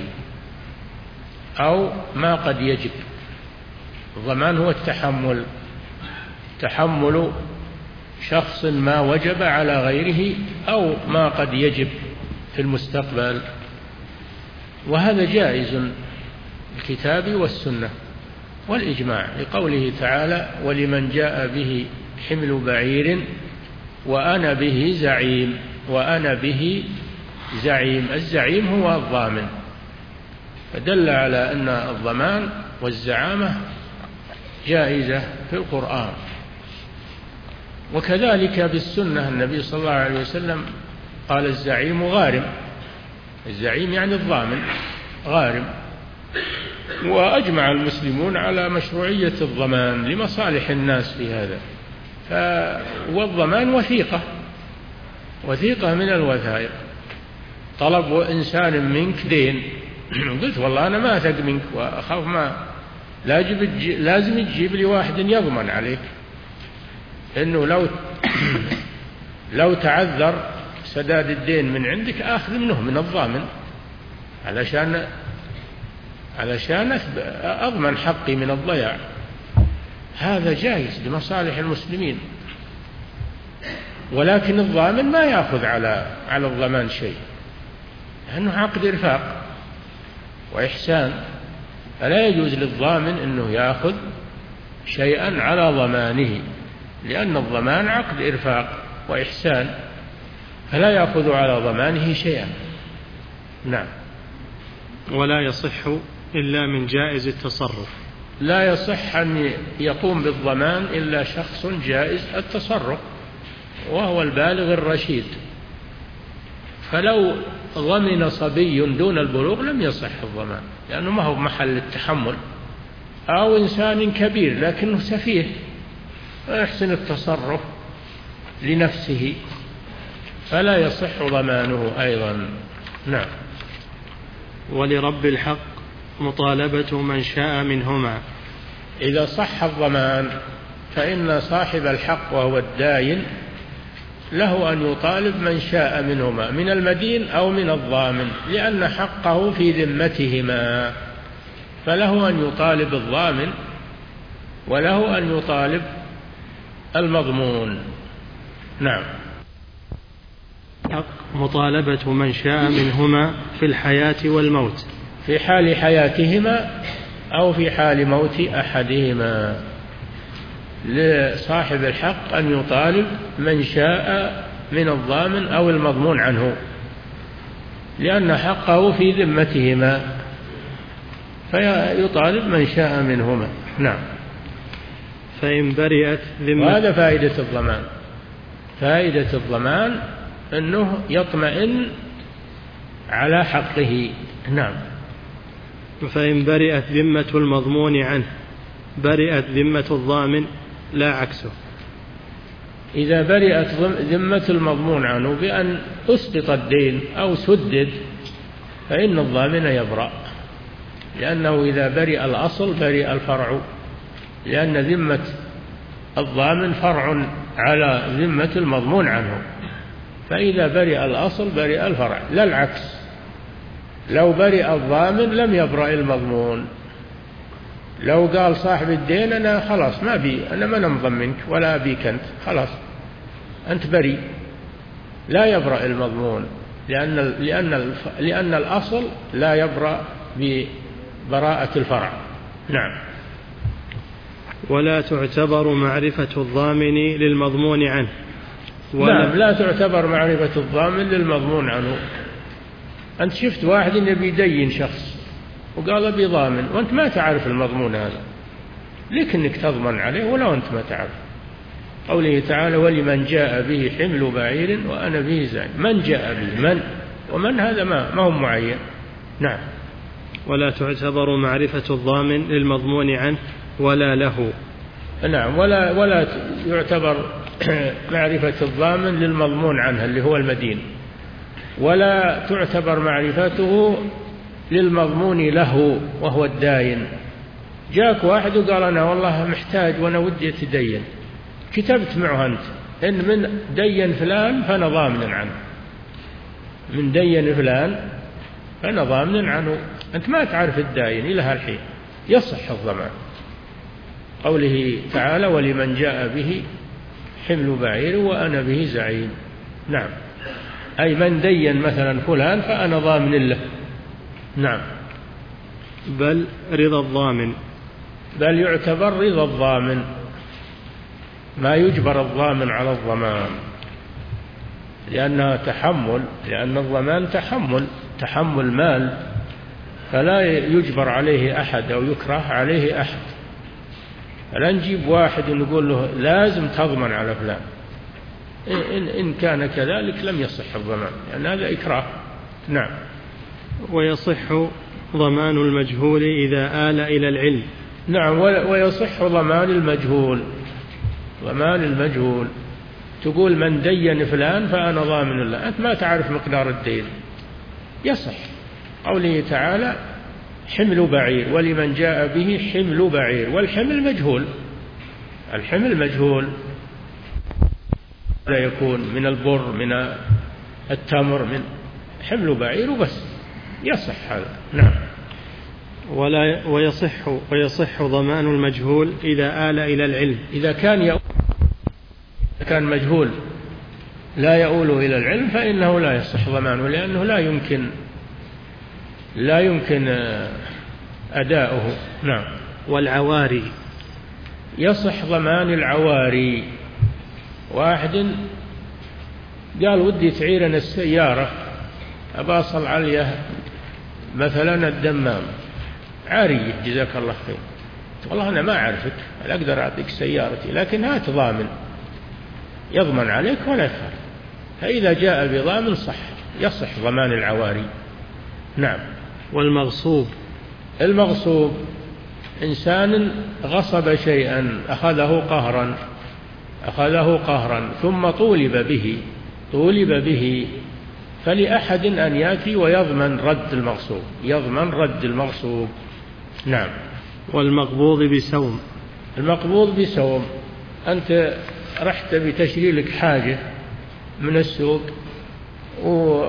أو ما قد يجب. الضمان هو التحمل، تحمل شخص ما وجب على غيره أو ما قد يجب في المستقبل، وهذا جائز الكتاب والسنة والإجماع لقوله تعالى ولمن جاء به حمل بعير وأنا به زعيم. وأنا به زعيم، الزعيم هو الضامن، فدل على أن الضمان والزعامة جائزة في القرآن. وكذلك بالسنة النبي صلى الله عليه وسلم قال الزعيم غارم، الزعيم يعني الضامن غارم. وأجمع المسلمون على مشروعية الضمان لمصالح الناس في هذا. والضمان وثيقة، وثيقة من الوثائق. طلب إنسان منك دين قلت والله أنا ما أثق منك وأخاف ما لازم تجيب لي واحد يضمن عليك، إنه لو لو تعذر سداد الدين من عندك آخذ منه من الضامن علشان علشان أضمن حقي من الضياع. هذا جائز لمصالح المسلمين. ولكن الضامن ما يأخذ على على الضمان شيء لأنه عقد إرفاق وإحسان، فلا يجوز للضامن أنه يأخذ شيئا على ضمانه، لأن الضمان عقد إرفاق وإحسان، فلا يأخذ على ضمانه شيئا. نعم. ولا يصح إلا من جائز التصرف. لا يصح أن يقوم بالضمان إلا شخص جائز التصرف وهو البالغ الرشيد. فلو ضمن صبي دون البلوغ لم يصح الضمان لأنه ما هو محل التحمل، أو إنسان كبير لكنه سفيه ويحسن التصرف لنفسه فلا يصح ضمانه أيضا. نعم. ولرب الحق مطالبة من شاء منهما. إذا صح الضمان فإن صاحب الحق وهو الداين له أن يطالب من شاء منهما من المدين أو من الضامن، لأن حقه في ذمتهما، فله أن يطالب الضامن وله أن يطالب المضمون. نعم. حق مطالبة من شاء منهما في الحياة والموت، في حال حياتهما أو في حال موت أحدهما. لصاحب الحق أن يطالب من شاء من الضامن أو المضمون عنه، لأن حقه في ذمتهما، فيطالب من شاء منهما. نعم. فإن برئت ذمة. وهذا فائدة الضمان. فائدة الضمان أنه يطمئن على حقه. نعم. فإن برئت ذمة المضمون عنه برئت ذمة الضامن لا عكسه. إذا برئت ذمة المضمون عنه بأن أسقط الدين أو سدد فإن الضامن يبرأ، لأنه إذا برئ الأصل برئ الفرع، لأن ذمة الضامن فرع على ذمة المضمون عنه، فإذا برئ الأصل برئ الفرع لا العكس. لو برئ الضامن لم يبرأ المضمون. لو قال صاحب الدين أنا خلاص ما بي أنا ما نمضمنك ولا أبيك أنت، خلاص أنت بريء، لا يبرأ المضمون، لأن لأن لأن الأصل لا يبرأ ببراءة الفرع. نعم. ولا تعتبر معرفة الضامن للمضمون عنه. نعم، لا تعتبر معرفة الضامن للمضمون عنه، أنت شفت واحد يبي يدين شخص وقال أبي ضامن وأنت ما تعرف المضمون هذا، لك أنك تضمن عليه ولو أنت ما تعرف. قوله تعالى ولمن جاء به حمل بعير وأنا به زعيم، من جاء به، من ومن هذا ما, ما هو معين. نعم. ولا تعتبر معرفة الضامن للمضمون عنه ولا له. نعم. ولا, ولا يعتبر معرفة الضامن للمضمون عنه اللي هو المدين، ولا تعتبر معرفته للمضمون له وهو الداين. جاك واحد وقال أنا والله محتاج وأنا ودي أتدين، كتبت معه أنت إن من دين فلان فأنا ضامن عنه، من دين فلان فأنا ضامن عنه، أنت ما تعرف الداين إلى هالحين، يصح الضمان. قوله تعالى ولمن جاء به حمل بعير وأنا به زعيم. نعم. أي من دين مثلا فلان فأنا ضامن له. نعم. بل رضا الضامن، بل يعتبر رضا الضامن، ما يجبر الضامن على الضمان، لأنها تحمل، لأن الضمان تحمل تحمل مال، فلا يجبر عليه أحد أو يكره عليه أحد. فلا نجيب واحد ونقول له لازم تضمن على فلان، إن, إن كان كذلك لم يصح الضمان، لأن يعني هذا إكراه. نعم. ويصح ضمان المجهول إذا آل إلى العلم. نعم. ويصح ضمان المجهول، ضمان المجهول تقول من دين فلان فأنا ضامن له، أنت ما تعرف مقدار الدين، يصح. قوله تعالى حمل بعير ولمن جاء به حمل بعير، والحمل مجهول، الحمل مجهول، لا يكون من البر من التمر من حمل بعير وبس، يصح هذا. نعم. ولا ويصح ويصح ضمان المجهول إذا آل إلى العلم. إذا كان يؤول كان مجهول لا يؤول إلى العلم فإنه لا يصح ضمانه، لأنه لا يمكن لا يمكن أداؤه. نعم. والعواري. يصح ضمان العواري. واحد قال ودي تعيرنا السيارة أبا أصل عليه مثلا الدمام، عارية جزاك الله خير، والله أنا ما أعرفك، لا أقدر أعطيك سيارتي، لكن هات ضامن يضمن عليك ولا يخاف. فإذا جاء بضامن صح، يصح ضمان العواري. نعم. والمغصوب. المغصوب إنسان غصب شيئا، أخذه قهرا أخذه قهرا ثم طولب به طولب به فلأحد أن يأتي ويضمن رد المغصوب، يضمن رد المغصوب. نعم. والمقبوض بسوم. المقبوض بسوم، أنت رحت بتشري لك حاجة من السوق و...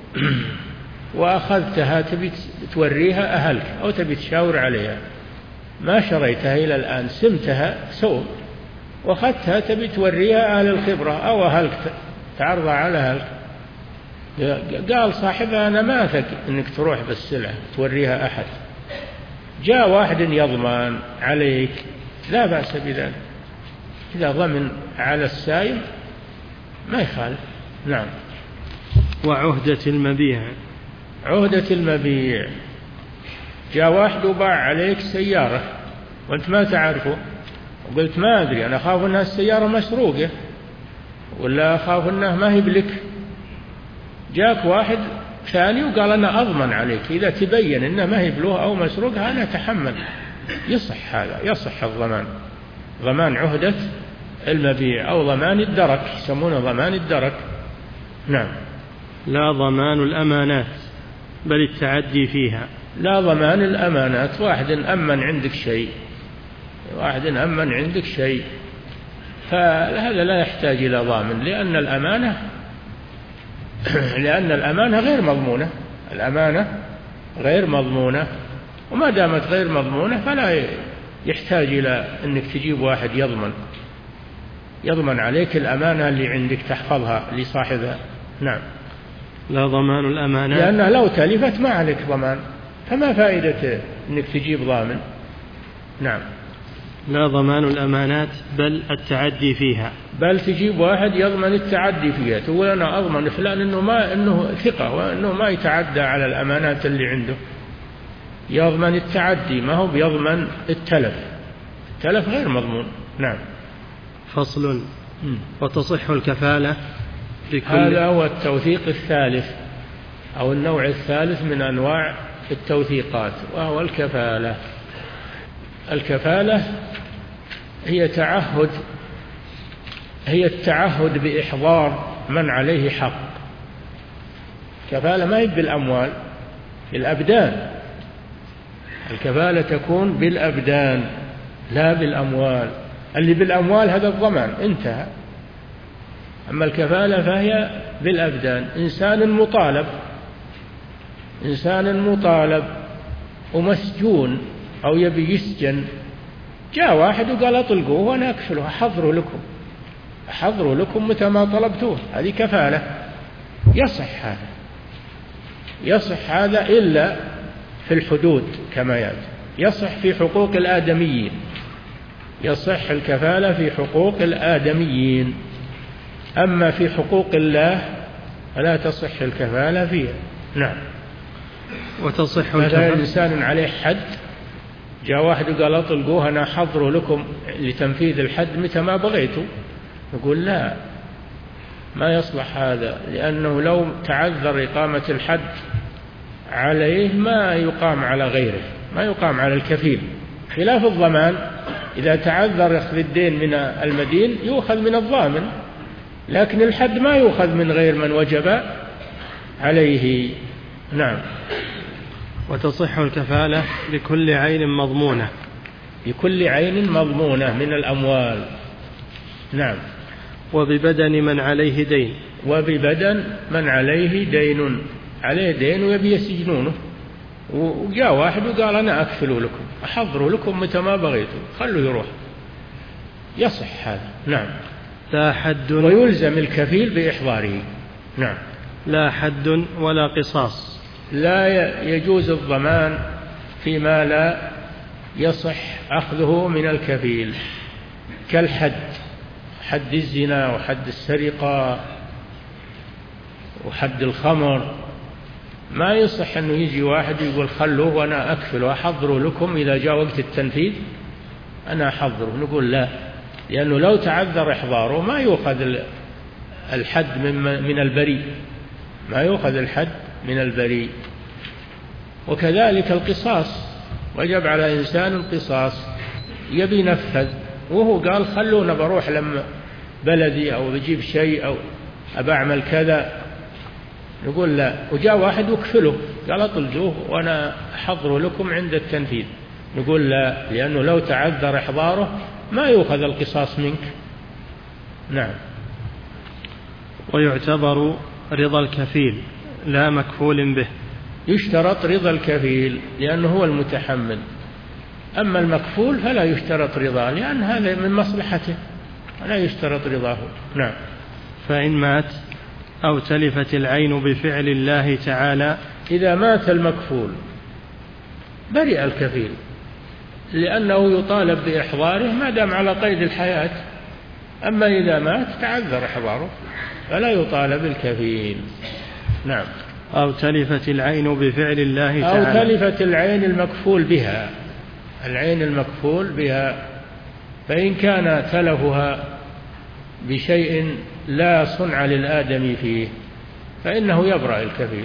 وأخذتها تبي توريها أهلك أو تبي تشاور عليها، ما شريتها إلى الآن، سمتها سوم وأخذتها تبي توريها أهل الخبرة أو أهلك تعرضها على أهلك. قال صاحبها أنا ما أثق أنك تروح بالسلعة توريها أحد، جاء واحد يضمن عليك لا بأس بذلك، إذا ضمن على السائل ما يخالف. نعم. وعهدة المبيع. عهدة المبيع، جاء واحد وباع عليك سيارة وأنت ما تعرفه، وقلت ما أدري أنا أخاف أنها السيارة مسروقة ولا أخاف أنها ما هي بلك. جاك واحد ثاني وقال أنا أضمن عليك، إذا تبين أنها ما هي بلوه أو مسروقة أنا أتحمل، يصح هذا، يصح الضمان، ضمان عهدة المبيع أو ضمان الدرك، يسمونه ضمان الدرك. نعم. لا ضمان الأمانات بل التعدي فيها. لا ضمان الأمانات، واحد أمن عندك شيء واحد أمن عندك شيء فهذا لا يحتاج إلى ضامن، لأن الأمانة لأن الأمانة غير مضمونة، الأمانة غير مضمونة، وما دامت غير مضمونة فلا يحتاج إلى أنك تجيب واحد يضمن يضمن عليك الأمانة اللي عندك تحفظها لصاحبها. نعم. لا ضمان الأمانات، لأنها لو تلفت ما عليك ضمان، فما فائدة أنك تجيب ضامن. نعم. لا ضمان الأمانات بل التعدي فيها. بل تجيب واحد يضمن التعدي فيها، تقول أنا أضمن فلان إنه ما إنه ثقة وإنه ما يتعدى على الأمانات اللي عنده، يضمن التعدي ما هو بيضمن التلف. التلف غير مضمون. نعم. فصل. وتصح الكفالة بكل. هذا هو التوثيق الثالث أو النوع الثالث من أنواع التوثيقات، وهو الكفالة. الكفالة هي تعهد هي التعهد بإحضار من عليه حق. الكفالة ما هي بالأموال، بالأبدان. الكفالة تكون بالأبدان لا بالأموال. اللي بالأموال هذا الضمان انتهى. أما الكفالة فهي بالأبدان. إنسان مطالب إنسان مطالب ومسجون أو يبي يسجن، جاء واحد وقال أطلقوه وأنا أكفله، أحضره لكم أحضره لكم متى ما طلبتوه. هذه كفالة. يصح هذا يصح هذا إلا في الحدود كما يأتي. يصح في حقوق الآدميين، يصح الكفالة في حقوق الآدميين. أما في حقوق الله فلا تصح الكفالة فيها. نعم. وتصح مثلا إنسان عليه حد، جاء واحد وقال أطلقوه أنا أحضره لكم لتنفيذ الحد متى ما بغيته، نقول لا، ما يصلح هذا، لأنه لو تعذر إقامة الحد عليه ما يقام على غيره، ما يقام على الكفيل. خلاف الضمان، إذا تعذر أخذ الدين من المدين يؤخذ من الضامن، لكن الحد ما يؤخذ من غير من وجب عليه. نعم. وتصح الكفالة بكل عين مضمونة. بكل عين مضمونة من الأموال. نعم. وببدن من عليه دين. وببدن من عليه دين، عليه دين ويبي يسجنونه، وجاء واحد وقال أنا أكفل لكم أحضره لكم متى ما بغيتوا، خلوا يروح. يصح هذا. نعم. لا حد. ويلزم الكفيل بإحضاره. نعم. لا حد ولا قصاص. لا يجوز الضمان فيما لا يصح أخذه من الكفيل، كالحد، حد الزنا وحد السرقة وحد الخمر. ما يصح أنه يجي واحد يقول خلوه وأنا أكفل وأحضره لكم، إذا جاء وقت التنفيذ أنا أحضره. نقول لا، لأنه لو تعذر إحضاره ما يؤخذ الحد من البريء، ما يؤخذ الحد من البريء. وكذلك القصاص، وجب على إنسان القصاص، يبي ينفذ وهو قال خلونا بروح لما بلدي أو بجيب شيء أو أبعمل كذا، نقول لا. وجاء واحد وكفله قال أطلقوه وأنا أحضره لكم عند التنفيذ، نقول لا، لأنه لو تعذر إحضاره ما يؤخذ القصاص منك. نعم. ويعتبر رضا الكفيل لا مكفول به. يشترط رضا الكفيل لأنه هو المتحمل، أما المكفول فلا يشترط رضاه، لأن هذا من مصلحته، لا يشترط رضاه. نعم. فإن مات أو تلفت العين بفعل الله تعالى. إذا مات المكفول برئ الكفيل، لأنه يطالب بإحضاره ما دام على قيد الحياة. أما إذا مات تعذر إحضاره فلا يطالب الكفيل. نعم. أو تلفت العين بفعل الله تعالى. أو تلفت العين المكفول بها، العين المكفول بها، فإن كان تلفها بشيء لا صنع للآدم فيه فإنه يبرأ الكفيل،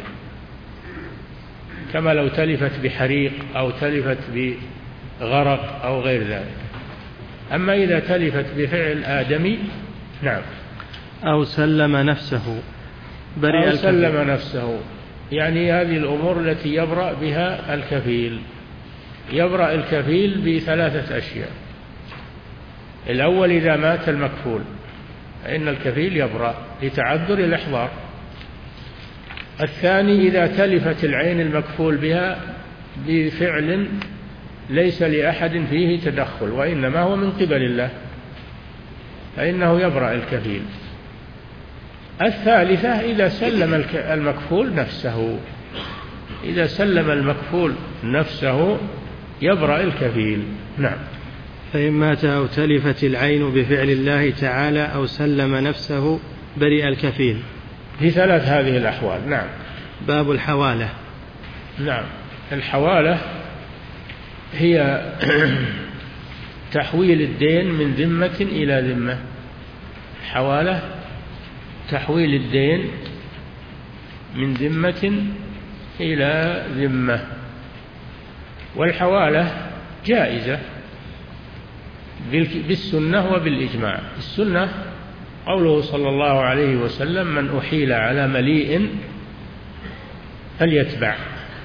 كما لو تلفت بحريق أو تلفت بغرق أو غير ذلك. أما إذا تلفت بفعل آدمي، نعم. أو سلم نفسه برئ أو سلم نفسه، يعني هذه الأمور التي يبرأ بها الكفيل. يبرأ الكفيل بثلاثة أشياء. الأول إذا مات المكفول فإن الكفيل يبرأ لتعذر الإحضار. الثاني إذا تلفت العين المكفول بها بفعل ليس لأحد فيه تدخل وإنما هو من قبل الله فإنه يبرأ الكفيل. الثالثة إذا سلم المكفول نفسه، إذا سلم المكفول نفسه يبرأ الكفيل. نعم. فإن مات أو تلفت العين بفعل الله تعالى أو سلم نفسه برئ الكفيل. في ثلاث هذه الأحوال. نعم. باب الحوالة. نعم. الحوالة هي تحويل الدين من ذمة إلى ذمة. حوالة تحويل الدين من ذمة إلى ذمة. والحوالة جائزة بالسنة وبالإجماع. السنة قوله صلى الله عليه وسلم: من أحيل على مليء فليتبع.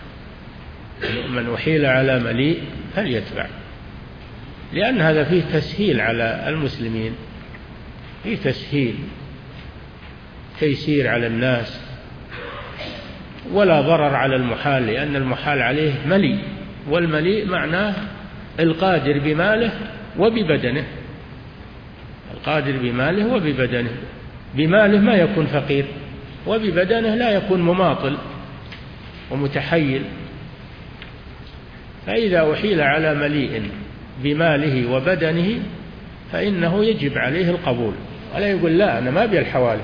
من أحيل على مليء فليتبع، لأن هذا فيه تسهيل على المسلمين، فيه تسهيل، تيسير على الناس، ولا ضرر على المحال، لأن المحال عليه مليء، والمليء معناه القادر بماله وببدنه. القادر بماله وببدنه. بماله ما يكون فقير، وببدنه لا يكون مماطل ومتحيل. فإذا أحيل على مليء بماله وبدنه فإنه يجب عليه القبول، ولا يقول لا أنا ما أبي الحوالة،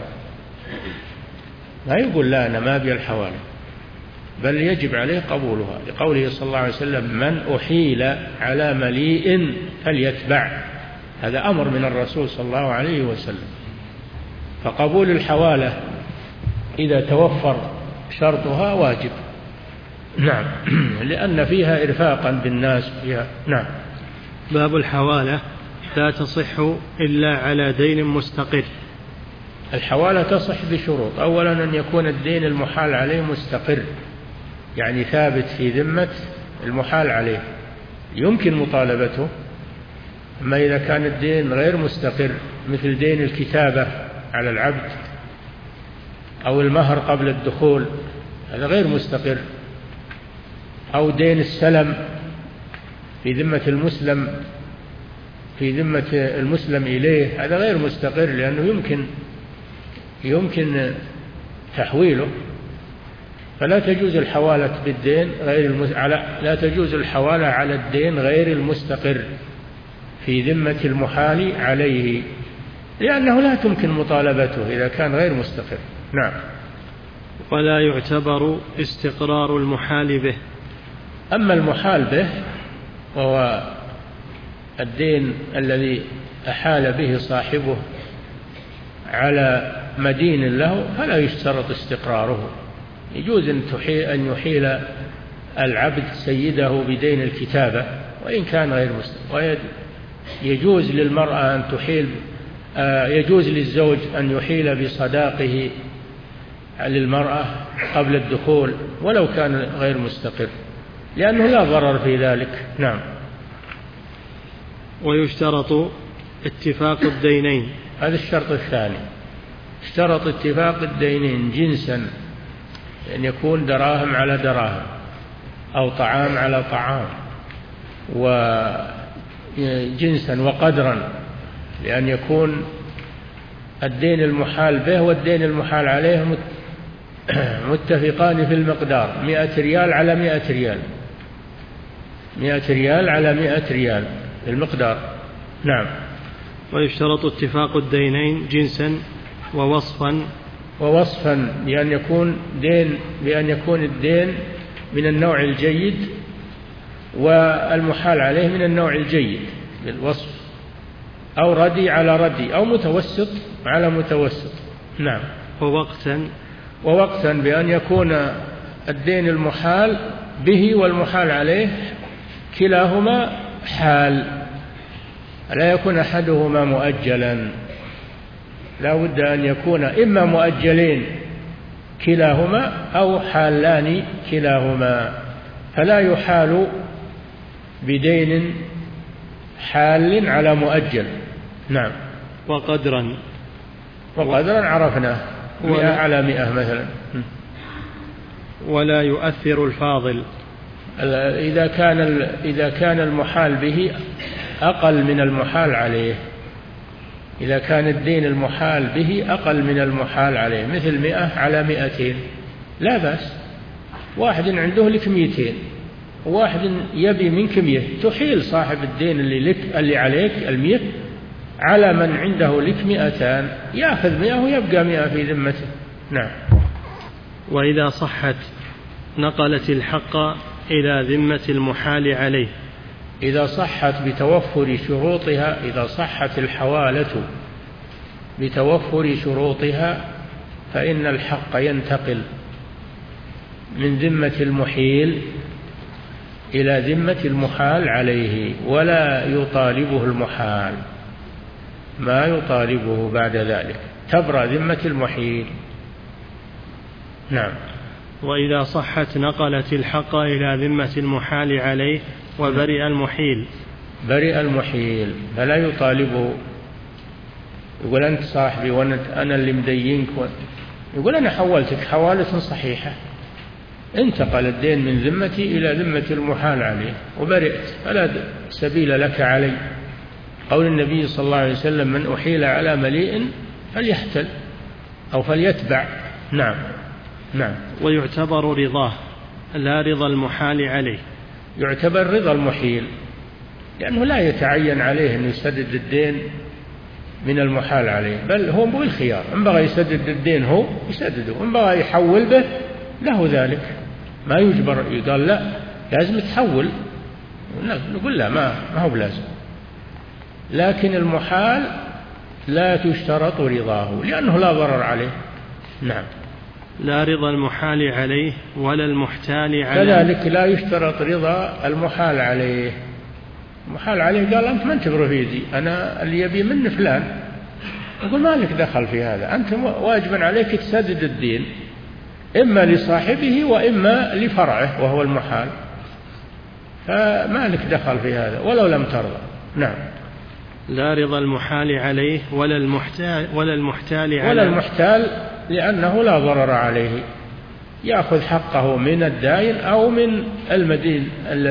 ما يقول لا أنا ما أبي الحوالة، بل يجب عليه قبولها، لقوله صلى الله عليه وسلم: من أحيل على مليء فليتبع. هذا أمر من الرسول صلى الله عليه وسلم. فقبول الحوالة إذا توفر شرطها واجب. نعم. لأن فيها إرفاقا بالناس فيها. نعم. باب الحوالة لا تصح إلا على دين مستقر. الحوالة تصح بشروط. أولا أن يكون الدين المحال عليه مستقر، يعني ثابت في ذمة المحال عليه يمكن مطالبته. أما إذا كان الدين غير مستقر، مثل دين الكتابة على العبد أو المهر قبل الدخول، هذا غير مستقر. أو دين السلم في ذمة المسلم في ذمة المسلم إليه، هذا غير مستقر، لأنه يمكن يمكن تحويله. فلا تجوز الحوالة بالدين غير المس... على... لا تجوز الحوالة على الدين غير المستقر في ذمة المحال عليه، لأنه لا تمكن مطالبته إذا كان غير مستقر. نعم. ولا يعتبر استقرار المحال به. أما المحال به وهو الدين الذي أحال به صاحبه على مدين له فلا يشترط استقراره. يجوز أن يحيل العبد سيده بدين الكتابة وإن كان غير مستقر، ويجوز للمرأة أن تحيل، يجوز للزوج أن يحيل بصداقه للمرأة قبل الدخول ولو كان غير مستقر، لأنه لا ضرر في ذلك. نعم. ويشترط اتفاق الدينين. هذا الشرط الثاني. اشترط اتفاق الدينين جنسا، أن يكون دراهم على دراهم أو طعام على طعام، وجنسا وقدرا، لأن يكون الدين المحال به والدين المحال عليه متفقان في المقدار، مئة ريال على مئة ريال، مئة ريال على مئة ريال المقدار. نعم. ويشترط اتفاق الدينين جنسا ووصفا. ووصفا بأن يكون دين بأن يكون الدين من النوع الجيد والمحال عليه من النوع الجيد بالوصف، أو ردي على ردي، أو متوسط على متوسط. نعم. ووقتا. ووقتا بأن يكون الدين المحال به والمحال عليه كلاهما حال، لا يكون أحدهما مؤجلا، لا بد أن يكون إما مؤجلين كلاهما أو حالان كلاهما، فلا يحال بدين حال على مؤجل. نعم. وقدرا. وقدرا عرفناه، مئة على مئة مثلا. ولا يؤثر الفاضل. إذا كان إذا كان المحال به أقل من المحال عليه، إذا كان الدين المحال به أقل من المحال عليه، مثل مئة على مئتين لا بأس. واحد عنده لك مئتين واحد يبي منك مئة، تحيل صاحب الدين اللي لك اللي عليك المئة على من عنده لك مئتان، يأخذ مئة ويبقى مئة في ذمته. نعم. وإذا صحت نقلت الحق إلى ذمة المحال عليه. إذا صحت بتوفر شروطها، إذا صحت الحوالة بتوفر شروطها فإن الحق ينتقل من ذمة المحيل إلى ذمة المحال عليه، ولا يطالبه المحال، ما يطالبه بعد ذلك، تبرأ ذمة المحيل. نعم. وإذا صحت نقلت الحق إلى ذمة المحال عليه وبرئ المحيل. برئ المحيل فلا يطالبه، يقول أنت صاحبي وأنا اللي مدينك، يقول أنا حولتك حوالة صحيحة، انتقل الدين من ذمتي إلى ذمة المحال عليه وبرئت، فلا سبيل لك علي. قول النبي صلى الله عليه وسلم: من أحيل على مليء فليحتل أو فليتبع. نعم. نعم. ويعتبر رضاه لا رضا المحال عليه. يعتبر رضا المحيل، لأنه لا يتعين عليه أن يسدد الدين من المحال عليه، بل هو بالخيار، إن بغى يسدد الدين هو يسدده، إن بغى يحول به له ذلك، ما يجبر. يقال لا لازم تحول، نقول لا ما, ما هو بلازم. لكن المحال لا تشترط رضاه لأنه لا ضرر عليه. نعم. لا رضا المحال عليه ولا المحتال عليه. كذلك لا يشترط رضا المحال عليه. المحال عليه قال أنت ما انت برفيدي، أنا اللي يبي من فلان، يقول ما لك دخل في هذا، أنت واجبا عليك تسدد الدين إما لصاحبه وإما لفرعه وهو المحال، فما لك دخل في هذا ولو لم ترضى. نعم. لا رضا المحال عليه ولا المحتال ولا المحتال عليه. ولا المحتال لأنه لا ضرر عليه، يأخذ حقه من الدائن أو من المدين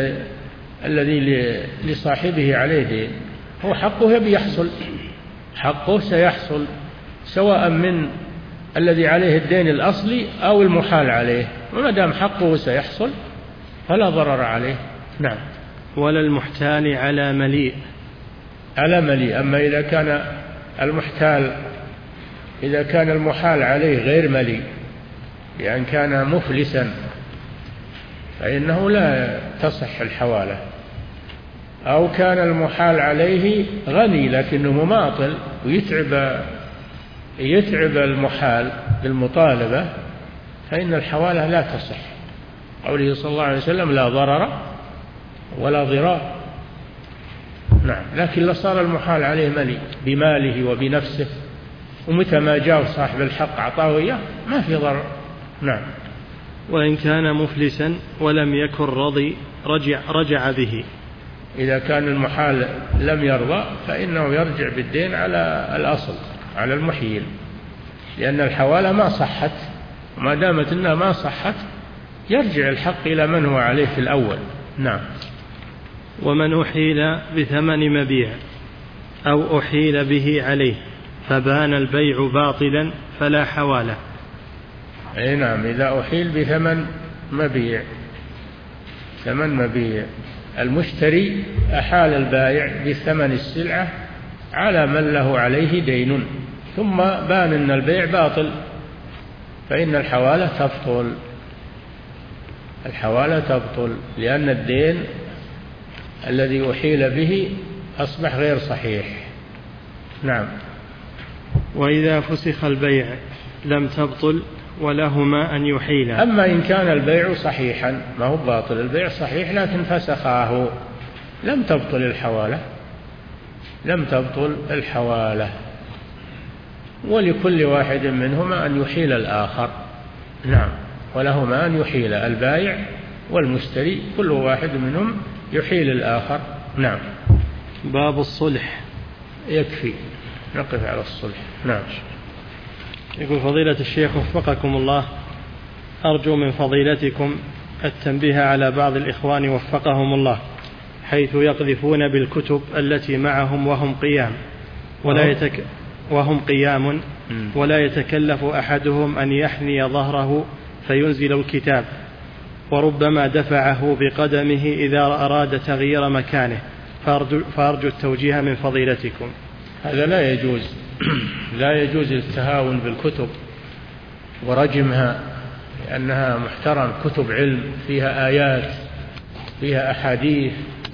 الذي لصاحبه عليه دين، هو حقه يبي يحصل، حقه سيحصل سواء من الذي عليه الدين الأصلي أو المحال عليه، وما دام حقه سيحصل فلا ضرر عليه. نعم. ولا المحتال على مليء. على مليء. أما إذا كان المحتال إذا كان المحال عليه غير مليء، يعني كان مفلسا، فإنه لا تصح الحوالة. أو كان المحال عليه غني لكنه مماطل ويتعب يتعب المحال بالمطالبة، فإن الحوالة لا تصح. قوله صلى الله عليه وسلم: لا ضرر ولا ضرار. نعم. لكن لو صار المحال عليه مليء بماله وبنفسه، ومتى ما جاء صاحب الحق أعطاه إياه ما في ضرر. نعم. وإن كان مفلسا ولم يكن رضي رجع, رجع به. إذا كان المحال لم يرضى فإنه يرجع بالدين على الأصل، على المحيل، لأن الحوالة ما صحت، وما دامت أنها ما صحت يرجع الحق إلى من هو عليه في الأول. نعم. ومن أحيل بثمن مبيع أو أحيل به عليه فبان البيع باطلا فلا حوالة. أي نعم. إذا أحيل بثمن مبيع، ثمن مبيع، المشتري أحال البائع بثمن السلعة على من له عليه دين، ثم بان أن البيع باطل، فإن الحوالة تبطل. الحوالة تبطل لأن الدين الذي أحيل به أصبح غير صحيح. نعم. وإذا فسخ البيع لم تبطل ولهما أن يحيلا. أما إن كان البيع صحيحا، ما هو باطل، البيع صحيح لكن فسخاه، لم تبطل الحوالة، لم تبطل الحوالة. ولكل واحد منهما أن يحيل الآخر. نعم. ولهما أن يحيل، البائع والمشتري كل واحد منهم يحيل الآخر. نعم. باب الصلح. يكفي نقف على الصلح. نعم. يقول فضيلة الشيخ وفقكم الله، أرجو من فضيلتكم التنبيه على بعض الإخوان وفقهم الله، حيث يقذفون بالكتب التي معهم وهم قيام ولا يتك وهم قيام ولا يتكلف أحدهم أن يحني ظهره فينزل الكتاب، وربما دفعه بقدمه إذا أراد تغيير مكانه، فأرجو, فأرجو التوجيه من فضيلتكم. هذا لا يجوز. لا يجوز التهاون بالكتب ورجمها، لأنها محترم، كتب علم فيها آيات، فيها أحاديث،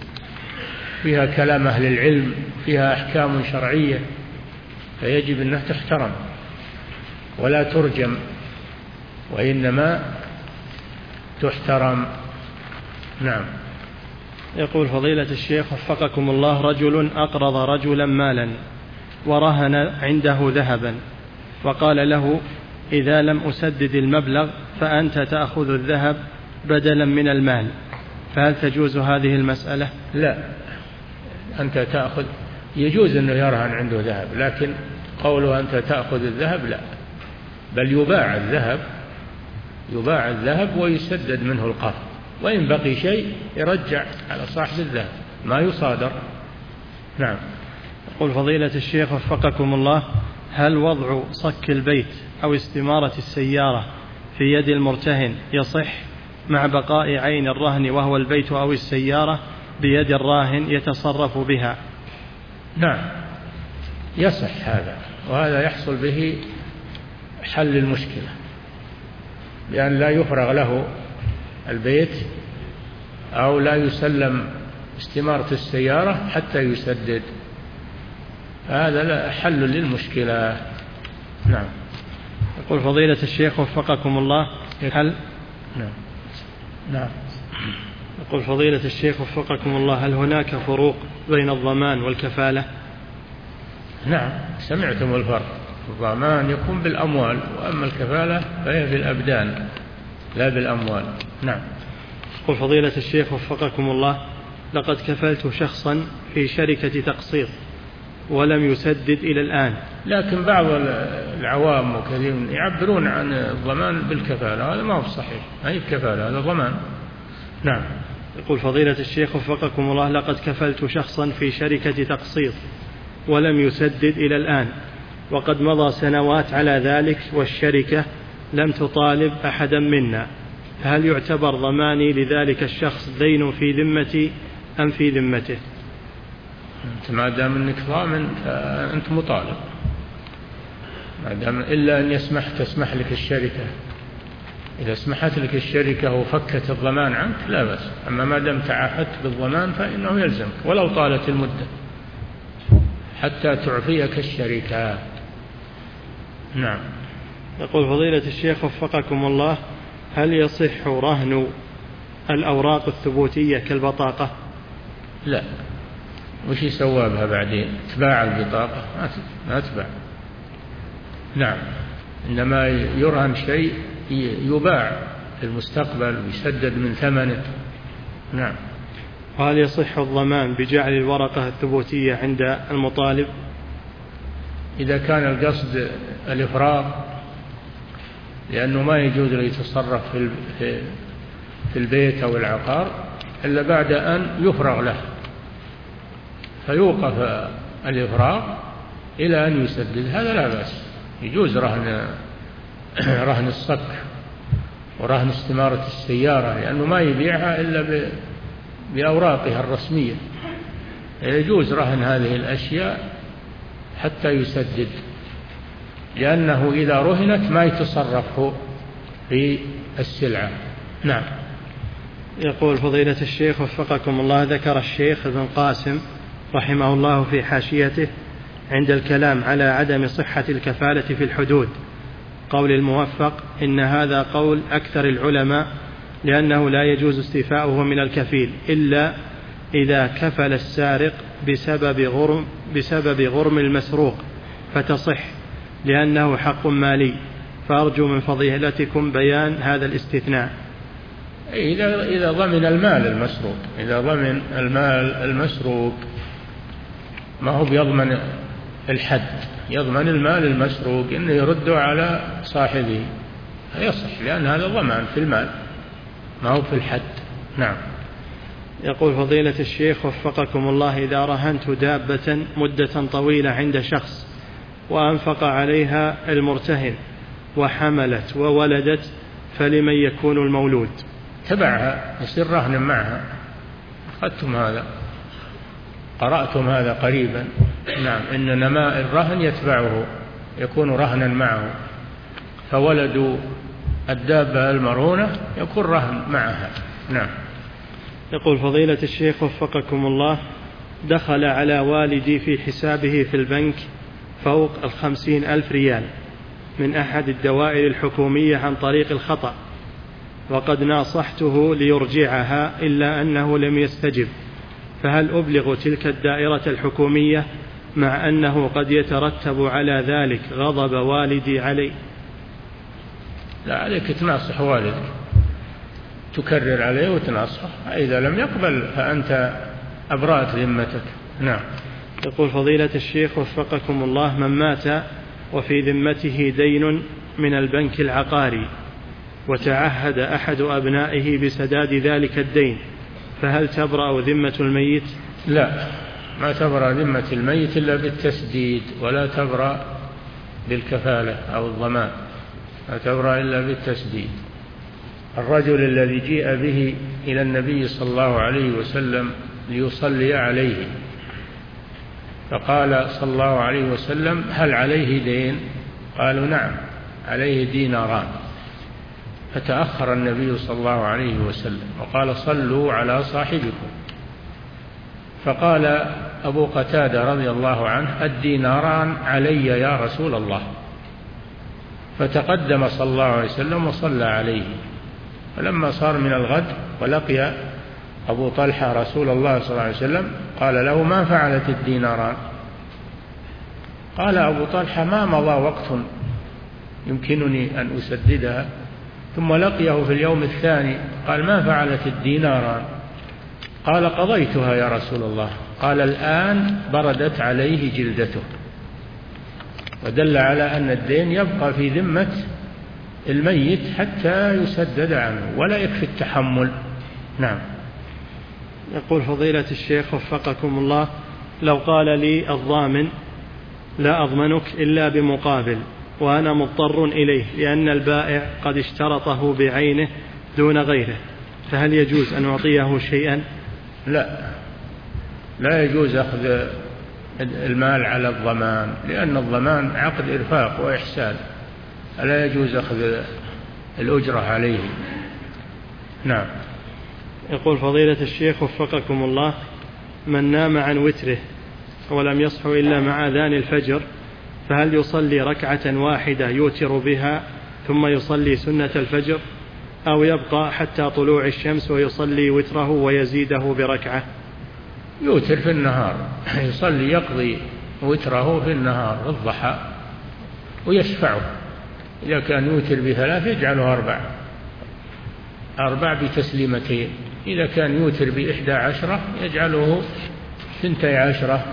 فيها كلام أهل العلم، فيها أحكام شرعية، فيجب أنها تحترم ولا ترجم، وإنما تحترم. نعم. يقول فضيلة الشيخ وفقكم الله: رجل أقرض رجلا مالا ورهن عنده ذهبا، وقال له: إذا لم أسدد المبلغ فأنت تأخذ الذهب بدلا من المال، فهل تجوز هذه المسألة؟ لا، أنت تأخذ، يجوز أنه يرهن عنده ذهب، لكن قوله أنت تأخذ الذهب لا، بل يباع الذهب، يباع الذهب ويسدد منه القرض، وإن بقي شيء يرجع على صاحب الذهب، ما يصادر. نعم. يقول فضيلة الشيخ وفقكم الله: هل وضع صك البيت أو استمارة السيارة في يد المرتهن يصح مع بقاء عين الرهن وهو البيت أو السيارة بيد الراهن يتصرف بها؟ نعم، يصح هذا، وهذا يحصل به حل المشكلة، بأن لا يفرغ له البيت أو لا يسلم استمارة السيارة حتى يسدد، هذا لا حل للمشكلة. نعم. يقول فضيلة الشيخ وفقكم الله: هل نعم نعم يقول فضيلة الشيخ وفقكم الله: هل هناك فروق بين الضمان والكفالة؟ نعم، سمعتم الفرق. الضمان يكون بالأموال، وأما الكفالة فهي بالأبدان لا بالأموال. نعم. يقول فضيلة الشيخ وفقكم الله: لقد كفلت شخصا في شركة تقسيط ولم يسدد إلى الآن. لكن بعض العوام وكثير يعبرون عن الضمان بالكفالة، هذا ما هو صحيح، هي الكفالة، هذا ضمان. نعم. يقول فضيلة الشيخ وفقكم الله: لقد كفلت شخصا في شركة تقسيط ولم يسدد إلى الآن، وقد مضى سنوات على ذلك والشركة لم تطالب أحدا منا، هل يعتبر ضماني لذلك الشخص دين في ذمتي أم في ذمته؟ أنت ما دام أنك ضامن فأنت مطالب، ما دام إلا أن يسمح تسمح لك الشركة، إذا سمحت لك الشركة وفكت الضمان عنك لا بأس، أما ما دام تعهدت بالضمان فإنه يلزمك ولو طالت المدة حتى تعفيك الشركة. نعم. يقول فضيلة الشيخ وفقكم الله: هل يصح رهن الأوراق الثبوتية كالبطاقة؟ لا. وش يسوى بها بعدين؟ تباع البطاقة؟ ما تباع. نعم. إنما يرهن شيء يباع في المستقبل ويسدد من ثمنه. نعم. وهل يصح الضمان بجعل الورقة الثبوتية عند المطالب؟ إذا كان القصد الإفراغ، لأنه ما يجوز له يتصرف في البيت أو العقار إلا بعد أن يفرغ له، فيوقف الإفراغ إلى أن يسدد، هذا لا بأس، يجوز رهن رهن الصك ورهن استمارة السيارة، لأنه ما يبيعها إلا بأوراقها الرسمية، يجوز رهن هذه الأشياء حتى يسدد، لأنه إذا رهنت ما يتصرف في السلعة. نعم. يقول فضيلة الشيخ وفقكم الله: ذكر الشيخ ابن قاسم رحمه الله في حاشيته عند الكلام على عدم صحة الكفالة في الحدود قول الموفق: إن هذا قول أكثر العلماء، لأنه لا يجوز استيفاؤه من الكفيل إلا إذا كفل السارق بسبب غرم, بسبب غرم المسروق فتصح، لأنه حق مالي، فأرجو من فضيلتكم بيان هذا الاستثناء. إذا إذا ضمن المال المسروق، إذا ضمن المال المسروق ما هو بيضمن الحد، يضمن المال المسروق إنه يرده على صاحبه، يصح، لأن هذا ضمان في المال ما هو في الحد. نعم. يقول فضيلة الشيخ وفقكم الله: إذا رهنت دابة مدة طويلة عند شخص وأنفق عليها المرتهن وحملت وولدت، فلمن يكون المولود؟ تبعها يصير رهن معها. أخذتم هذا، قرأتم هذا قريبا. نعم، إن نماء الرهن يتبعه، يكون رهنا معه، فولد الدابة المرهونة يكون رهن معها. نعم. يقول فضيلة الشيخ وفقكم الله: دخل على والدي في حسابه في البنك فوق الخمسين ألف ريال من أحد الدوائر الحكومية عن طريق الخطأ، وقد ناصحته ليرجعها إلا أنه لم يستجب، فهل أبلغ تلك الدائرة الحكومية مع أنه قد يترتب على ذلك غضب والدي علي؟ لا، عليك تناصح والدك، تكرر عليه وتناصحه، إذا لم يقبل فأنت أبرأت ذمتك. نعم. يقول فضيلة الشيخ وفقكم الله: من مات وفي ذمته دين من البنك العقاري وتعهد أحد أبنائه بسداد ذلك الدين، فهل تبرأ ذمة الميت؟ لا، ما تبرأ ذمة الميت إلا بالتسديد، ولا تبرأ بالكفالة أو الضمان، لا تبرأ إلا بالتسديد. الرجل الذي جيء به إلى النبي صلى الله عليه وسلم ليصلي عليه، فقال صلى الله عليه وسلم: هل عليه دين؟ قالوا: نعم، عليه ديناران. فتأخر النبي صلى الله عليه وسلم وقال: صلوا على صاحبكم. فقال أبو قتادة رضي الله عنه: الديناران علي يا رسول الله. فتقدم صلى الله عليه وسلم وصلى عليه. فلما صار من الغد ولقي أبو طلحة رسول الله صلى الله عليه وسلم قال له: ما فعلت الديناران؟ قال أبو طلحة: ما مضى وقت يمكنني أن أسددها. ثم لقيه في اليوم الثاني قال: ما فعلت الديناران؟ قال: قضيتها يا رسول الله. قال: الآن بردت عليه جلدته. ودل على أن الدين يبقى في ذمة الميت حتى يسدد عنه، ولا يكفي التحمل. نعم. يقول فضيلة الشيخ وفقكم الله: لو قال لي الضامن: لا أضمنك إلا بمقابل، وأنا مضطر إليه لأن البائع قد اشترطه بعينه دون غيره، فهل يجوز أن أعطيه شيئا؟ لا، لا يجوز أخذ المال على الضمان، لأن الضمان عقد إرفاق وإحسان، لا يجوز أخذ الأجرة عليه. نعم. يقول فضيلة الشيخ وفقكم الله: من نام عن وتره ولم يصح إلا مع أذان الفجر، فهل يصلي ركعة واحدة يوتر بها ثم يصلي سنة الفجر، أو يبقى حتى طلوع الشمس ويصلي وتره ويزيده بركعة؟ يوتر في النهار، يصلي يقضي وتره في النهار الضحى ويشفعه. إذا كان يوتر بثلاث يجعله أربع أربع بتسليمتين، إذا كان يوتر بإحدى عشرة يجعله ثنتي عشرة،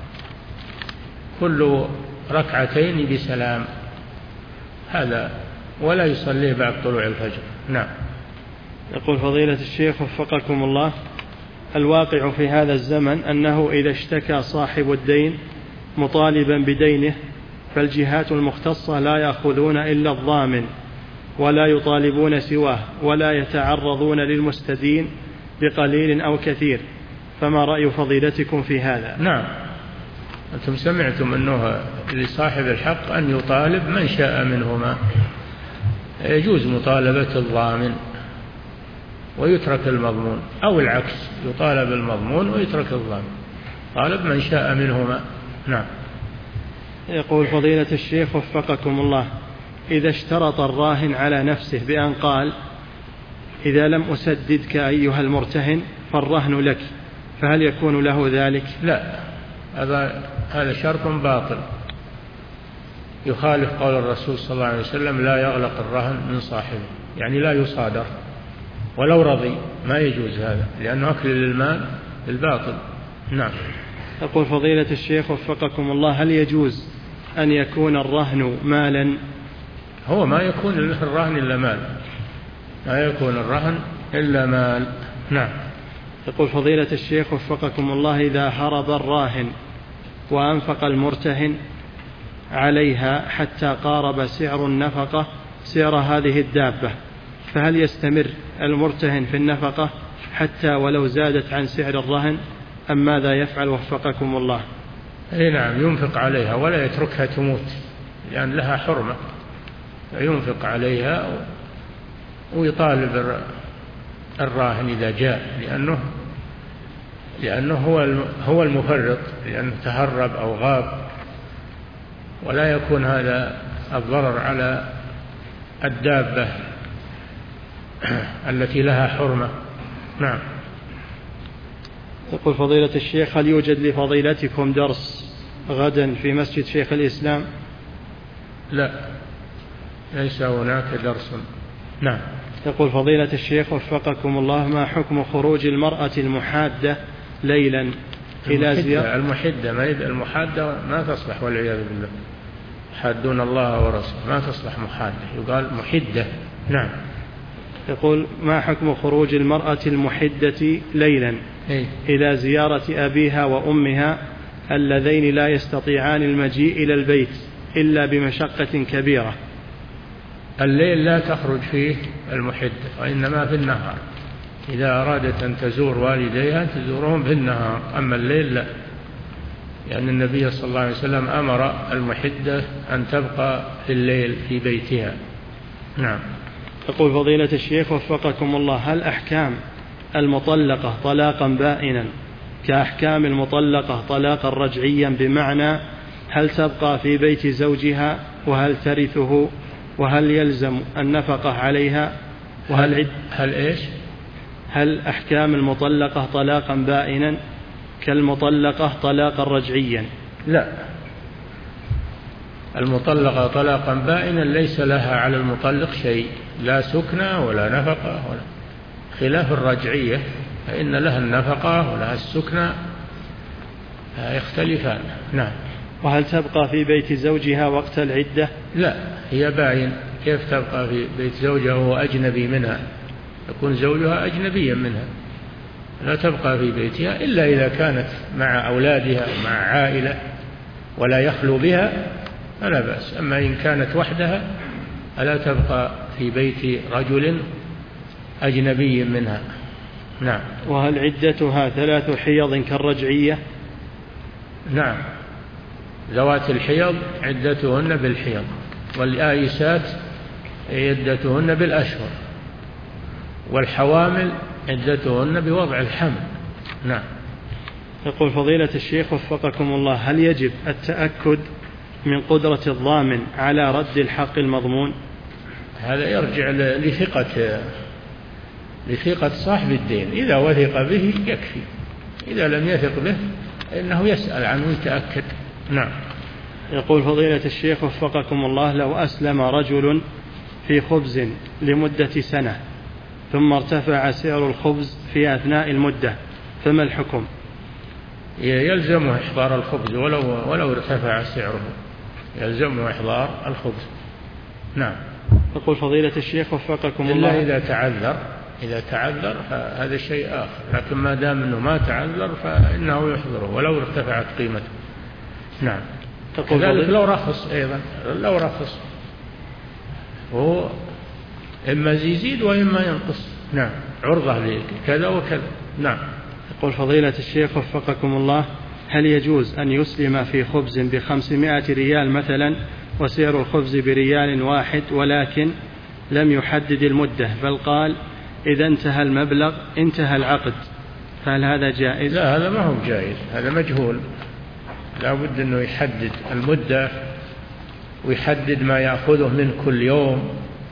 كل ركعتين بسلام، هذا ولا يصليه بعد طلوع الفجر. نعم. يقول فضيلة الشيخ وفقكم الله: الواقع في هذا الزمن أنه إذا اشتكى صاحب الدين مطالبا بدينه فالجهات المختصة لا يأخذون إلا الضامن ولا يطالبون سواه، ولا يتعرضون للمستدين بقليل أو كثير، فما رأي فضيلتكم في هذا؟ نعم، أنتم سمعتم أنه لصاحب الحق أن يطالب من شاء منهما، يجوز مطالبة الضامن ويترك المضمون، أو العكس، يطالب المضمون ويترك الضامن، طالب من شاء منهما. نعم. يقول فضيلة الشيخ وفقكم الله: إذا اشترط الراهن على نفسه بأن قال: إذا لم أسددك أيها المرتهن فالرهن لك، فهل يكون له ذلك؟ لا، هذا هذا شرط باطل، يخالف قول الرسول صلى الله عليه وسلم: لا يغلق الرهن من صاحبه، يعني لا يصادر ولو رضي، ما يجوز هذا، لأنه أكل للمال بالباطل. نعم. يقول فضيلة الشيخ وفقكم الله: هل يجوز أن يكون الرهن مالا؟ هو ما يكون الرهن إلا مال، ما يكون الرهن إلا مال. نعم. يقول فضيلة الشيخ وفقكم الله: إذا هرب الراهن وأنفق المرتهن عليها حتى قارب سعر النفقة سعر هذه الدابة، فهل يستمر المرتهن في النفقة حتى ولو زادت عن سعر الرهن أم ماذا يفعل وفقكم الله؟ أي نعم، ينفق عليها ولا يتركها تموت، لأن لها حرمة، ينفق عليها ويطالب الراهن إذا جاء، لأنه لأنه هو هو المفرط، لأنه تهرب أو غاب، ولا يكون هذا الضرر على الدابة التي لها حرمة. نعم. يقول فضيلة الشيخ: هل يوجد لفضيلتكم درس غدا في مسجد شيخ الإسلام؟ لا، ليس هناك درس. نعم. يقول فضيلة الشيخ وفقكم الله: ما حكم خروج المرأة المحادة ليلا إلى زيارة؟ المحدة ما المحادة ما تصلح والعياذ بالله، حادون الله ورسوله، ما تصلح محادة، يقال محدة. نعم. يقول: ما حكم خروج المرأة المحدة ليلا إيه؟ إلى زيارة أبيها وأمها اللذين لا يستطيعان المجيء إلى البيت إلا بمشقة كبيرة؟ الليل لا تخرج فيه المحدة، وإنما في النهار، إذا أرادت أن تزور والديها تزورهم في النهار، أما الليل لا، لأن النبي صلى الله عليه وسلم أمر المحدة أن تبقى في الليل في بيتها. نعم. يقول فضيلة الشيخ وفقكم الله: هل أحكام المطلقة طلاقا بائنا كأحكام المطلقة طلاقا رجعيا، بمعنى هل تبقى في بيت زوجها وهل ترثه وهل يلزم النفقة عليها وهل عد هل إيش هل أحكام المطلقة طلاقا بائنا كالمطلقة طلاقا رجعيا؟ لا، المطلقة طلاقا بائنا ليس لها على المطلق شيء، لا سكنى ولا نفقة ولا، خلاف الرجعية فإن لها النفقة ولها السكنى، يختلفان. نعم. وهل تبقى في بيت زوجها وقت العدة؟ لا، هي باين، كيف تبقى في بيت زوجها وهو أجنبي منها؟ يكون زوجها أجنبيا منها، لا تبقى في بيتها إلا إذا كانت مع أولادها ومع عائلة ولا يخلو بها فلا بأس، أما إن كانت وحدها ألا تبقى في بيت رجل أجنبي منها. نعم. وهل عدتها ثلاث حيض كالرجعية؟ نعم، ذوات الحيض عدتهن بالحيض، والآيسات عدتهن بالأشهر، والحوامل عدتهن بوضع الحمل. نعم. يقول فضيلة الشيخ وفقكم الله: هل يجب التأكد من قدرة الضامن على رد الحق المضمون؟ هذا يرجع لثقة لثقة صاحب الدين، إذا وثق به يكفي، إذا لم يثق به إنه يسأل عنه ويتأكد. نعم. يقول فضيلة الشيخ وفقكم الله: لو أسلم رجل في خبز لمدة سنة ثم ارتفع سعر الخبز في أثناء المدة فما الحكم؟ يلزمه إحضار الخبز ولو ولو ارتفع سعره، يلزمه إحضار الخبز. نعم. يقول فضيلة الشيخ وفقكم إلا الله: إذا تعذر، إذا تعذر فهذا شيء آخر، لكن ما دام أنه ما تعذر فإنه يحضره ولو ارتفعت قيمته. نعم. كذلك لو رخص أيضا، لو رخص هو إما يزيد وإما ينقص. نعم، عرضة لكذا وكذا. نعم. يقول فضيلة الشيخ وفقكم الله: هل يجوز أن يسلم في خبز بخمسمائة ريال مثلا وسعر الخبز بريال واحد، ولكن لم يحدد المدة بل قال إذا انتهى المبلغ انتهى العقد، فهل هذا جائز؟ لا، هذا ما هو جائز، هذا مجهول، لا بد أنه يحدد المدة ويحدد ما يأخذه من كل يوم،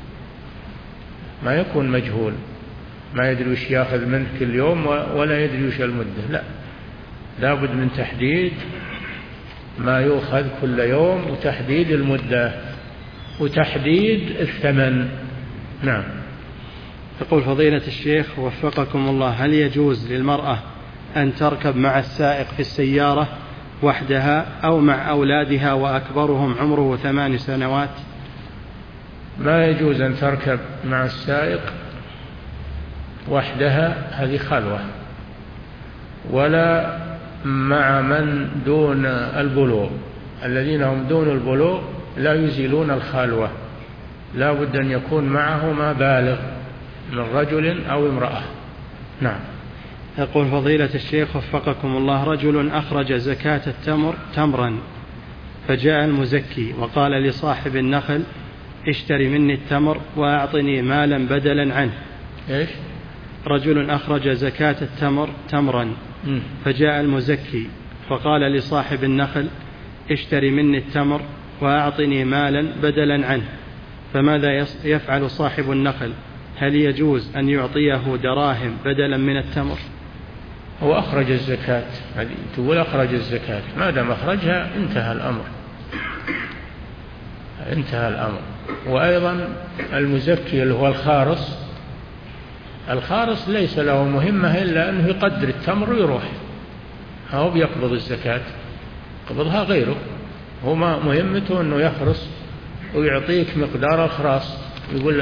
ما يكون مجهول، ما يدري وش يأخذ منه كل يوم ولا يدري وش المدة، لا، لا بد من تحديد ما يؤخذ كل يوم وتحديد المدة وتحديد الثمن. نعم. يقول فضيلة الشيخ وفقكم الله: هل يجوز للمرأة أن تركب مع السائق في السيارة وحدها أو مع أولادها وأكبرهم عمره ثمان سنوات؟ ما يجوز أن تركب مع السائق وحدها، هذه خلوة، ولا مع من دون البلوغ، الذين هم دون البلوغ لا يزيلون الخلوة، لا بد أن يكون معهما بالغ من رجل أو امرأة. نعم. يقول فضيلة الشيخ وفقكم الله: رجل أخرج زكاة التمر تمرا، فجاء المزكي وقال لصاحب النخل: اشتري مني التمر وأعطني مالا بدلا عنه. إيش؟ رجل أخرج زكاة التمر تمرا، م. فجاء المزكي فقال لصاحب النخل: اشتري مني التمر وأعطني مالا بدلا عنه، فماذا يفعل صاحب النخل؟ هل يجوز أن يعطيه دراهم بدلا من التمر؟ هو أخرج الزكاة، هذه تقول أخرج الزكاة، ما دام أخرجها انتهى الأمر، انتهى الأمر. وأيضا المزكي اللي هو الخارص، الخارص ليس له مهمة إلا أنه يقدر التمر ويروح، هو بيقبض الزكاة، قبضها غيره، هو ما مهمته أنه يخرص ويعطيك مقدار الخراص، يقول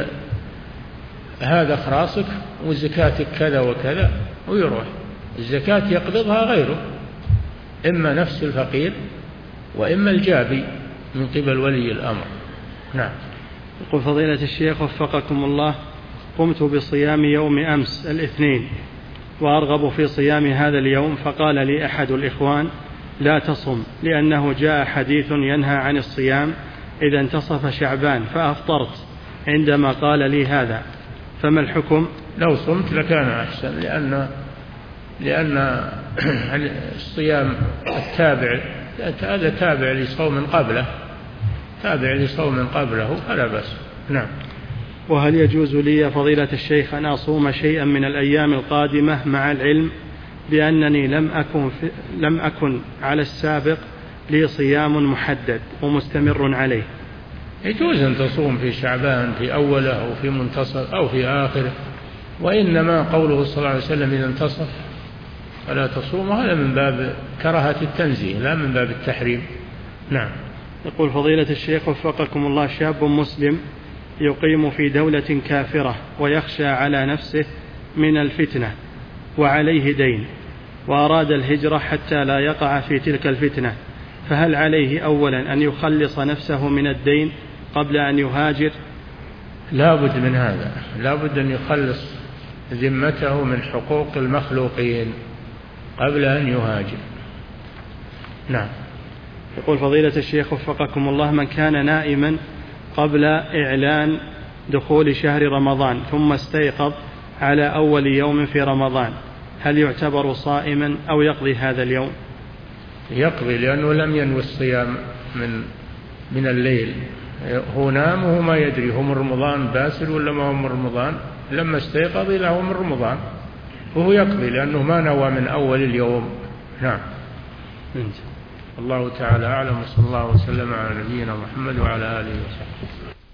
هذا خراصك وزكاتك كذا وكذا ويروح. الزكاة يقبضها غيره، إما نفس الفقير وإما الجابي من قبل ولي الأمر. نعم. يقول فضيلة الشيخ وفقكم الله: قمت بصيام يوم أمس الاثنين وأرغب في صيام هذا اليوم، فقال لي أحد الإخوان: لا تصم، لأنه جاء حديث ينهى عن الصيام إذا انتصف شعبان، فأفطرت عندما قال لي هذا، فما الحكم؟ لو صمت لكان أحسن، لأن لأن الصيام التابع هذا تابع لصوم قبله، تابع لصوم قبله فلا بأس. نعم. وهل يجوز لي فضيلة الشيخ أن أصوم شيئا من الأيام القادمة مع العلم بأنني لم أكن, في لم أكن على السابق لي صيام محدد ومستمر عليه؟ يجوز أن تصوم في شعبان في أوله أو في منتصف أو في آخره، وإنما قوله صلى الله عليه وسلم إذا انتصف فلا تصوم، هذا من باب كراهة التنزيه لا من باب التحريم. نعم. يقول فضيلة الشيخ وفقكم الله: شاب مسلم يقيم في دولة كافرة ويخشى على نفسه من الفتنة وعليه دين، وأراد الهجرة حتى لا يقع في تلك الفتنة، فهل عليه أولا أن يخلص نفسه من الدين قبل أن يهاجر؟ لا بد من هذا، لا بد أن يخلص ذمته من حقوق المخلوقين قبل أن يهاجر. نعم. يقول فضيلة الشيخ وفقكم الله: من كان نائما قبل إعلان دخول شهر رمضان ثم استيقظ على أول يوم في رمضان، هل يعتبر صائما أو يقضي هذا اليوم؟ يقضي، لأنه لم ينوي الصيام من من الليل، هو نام وهو ما يدري هو من رمضان باسل ولا ما هو من رمضان، لما استيقظ إلى هو من رمضان، وهو يقضي لأنه ما نوى من أول اليوم. نعم. الله تعالى أعلم، وصلى الله وسلم على نبينا محمد وعلى آله وصحبه.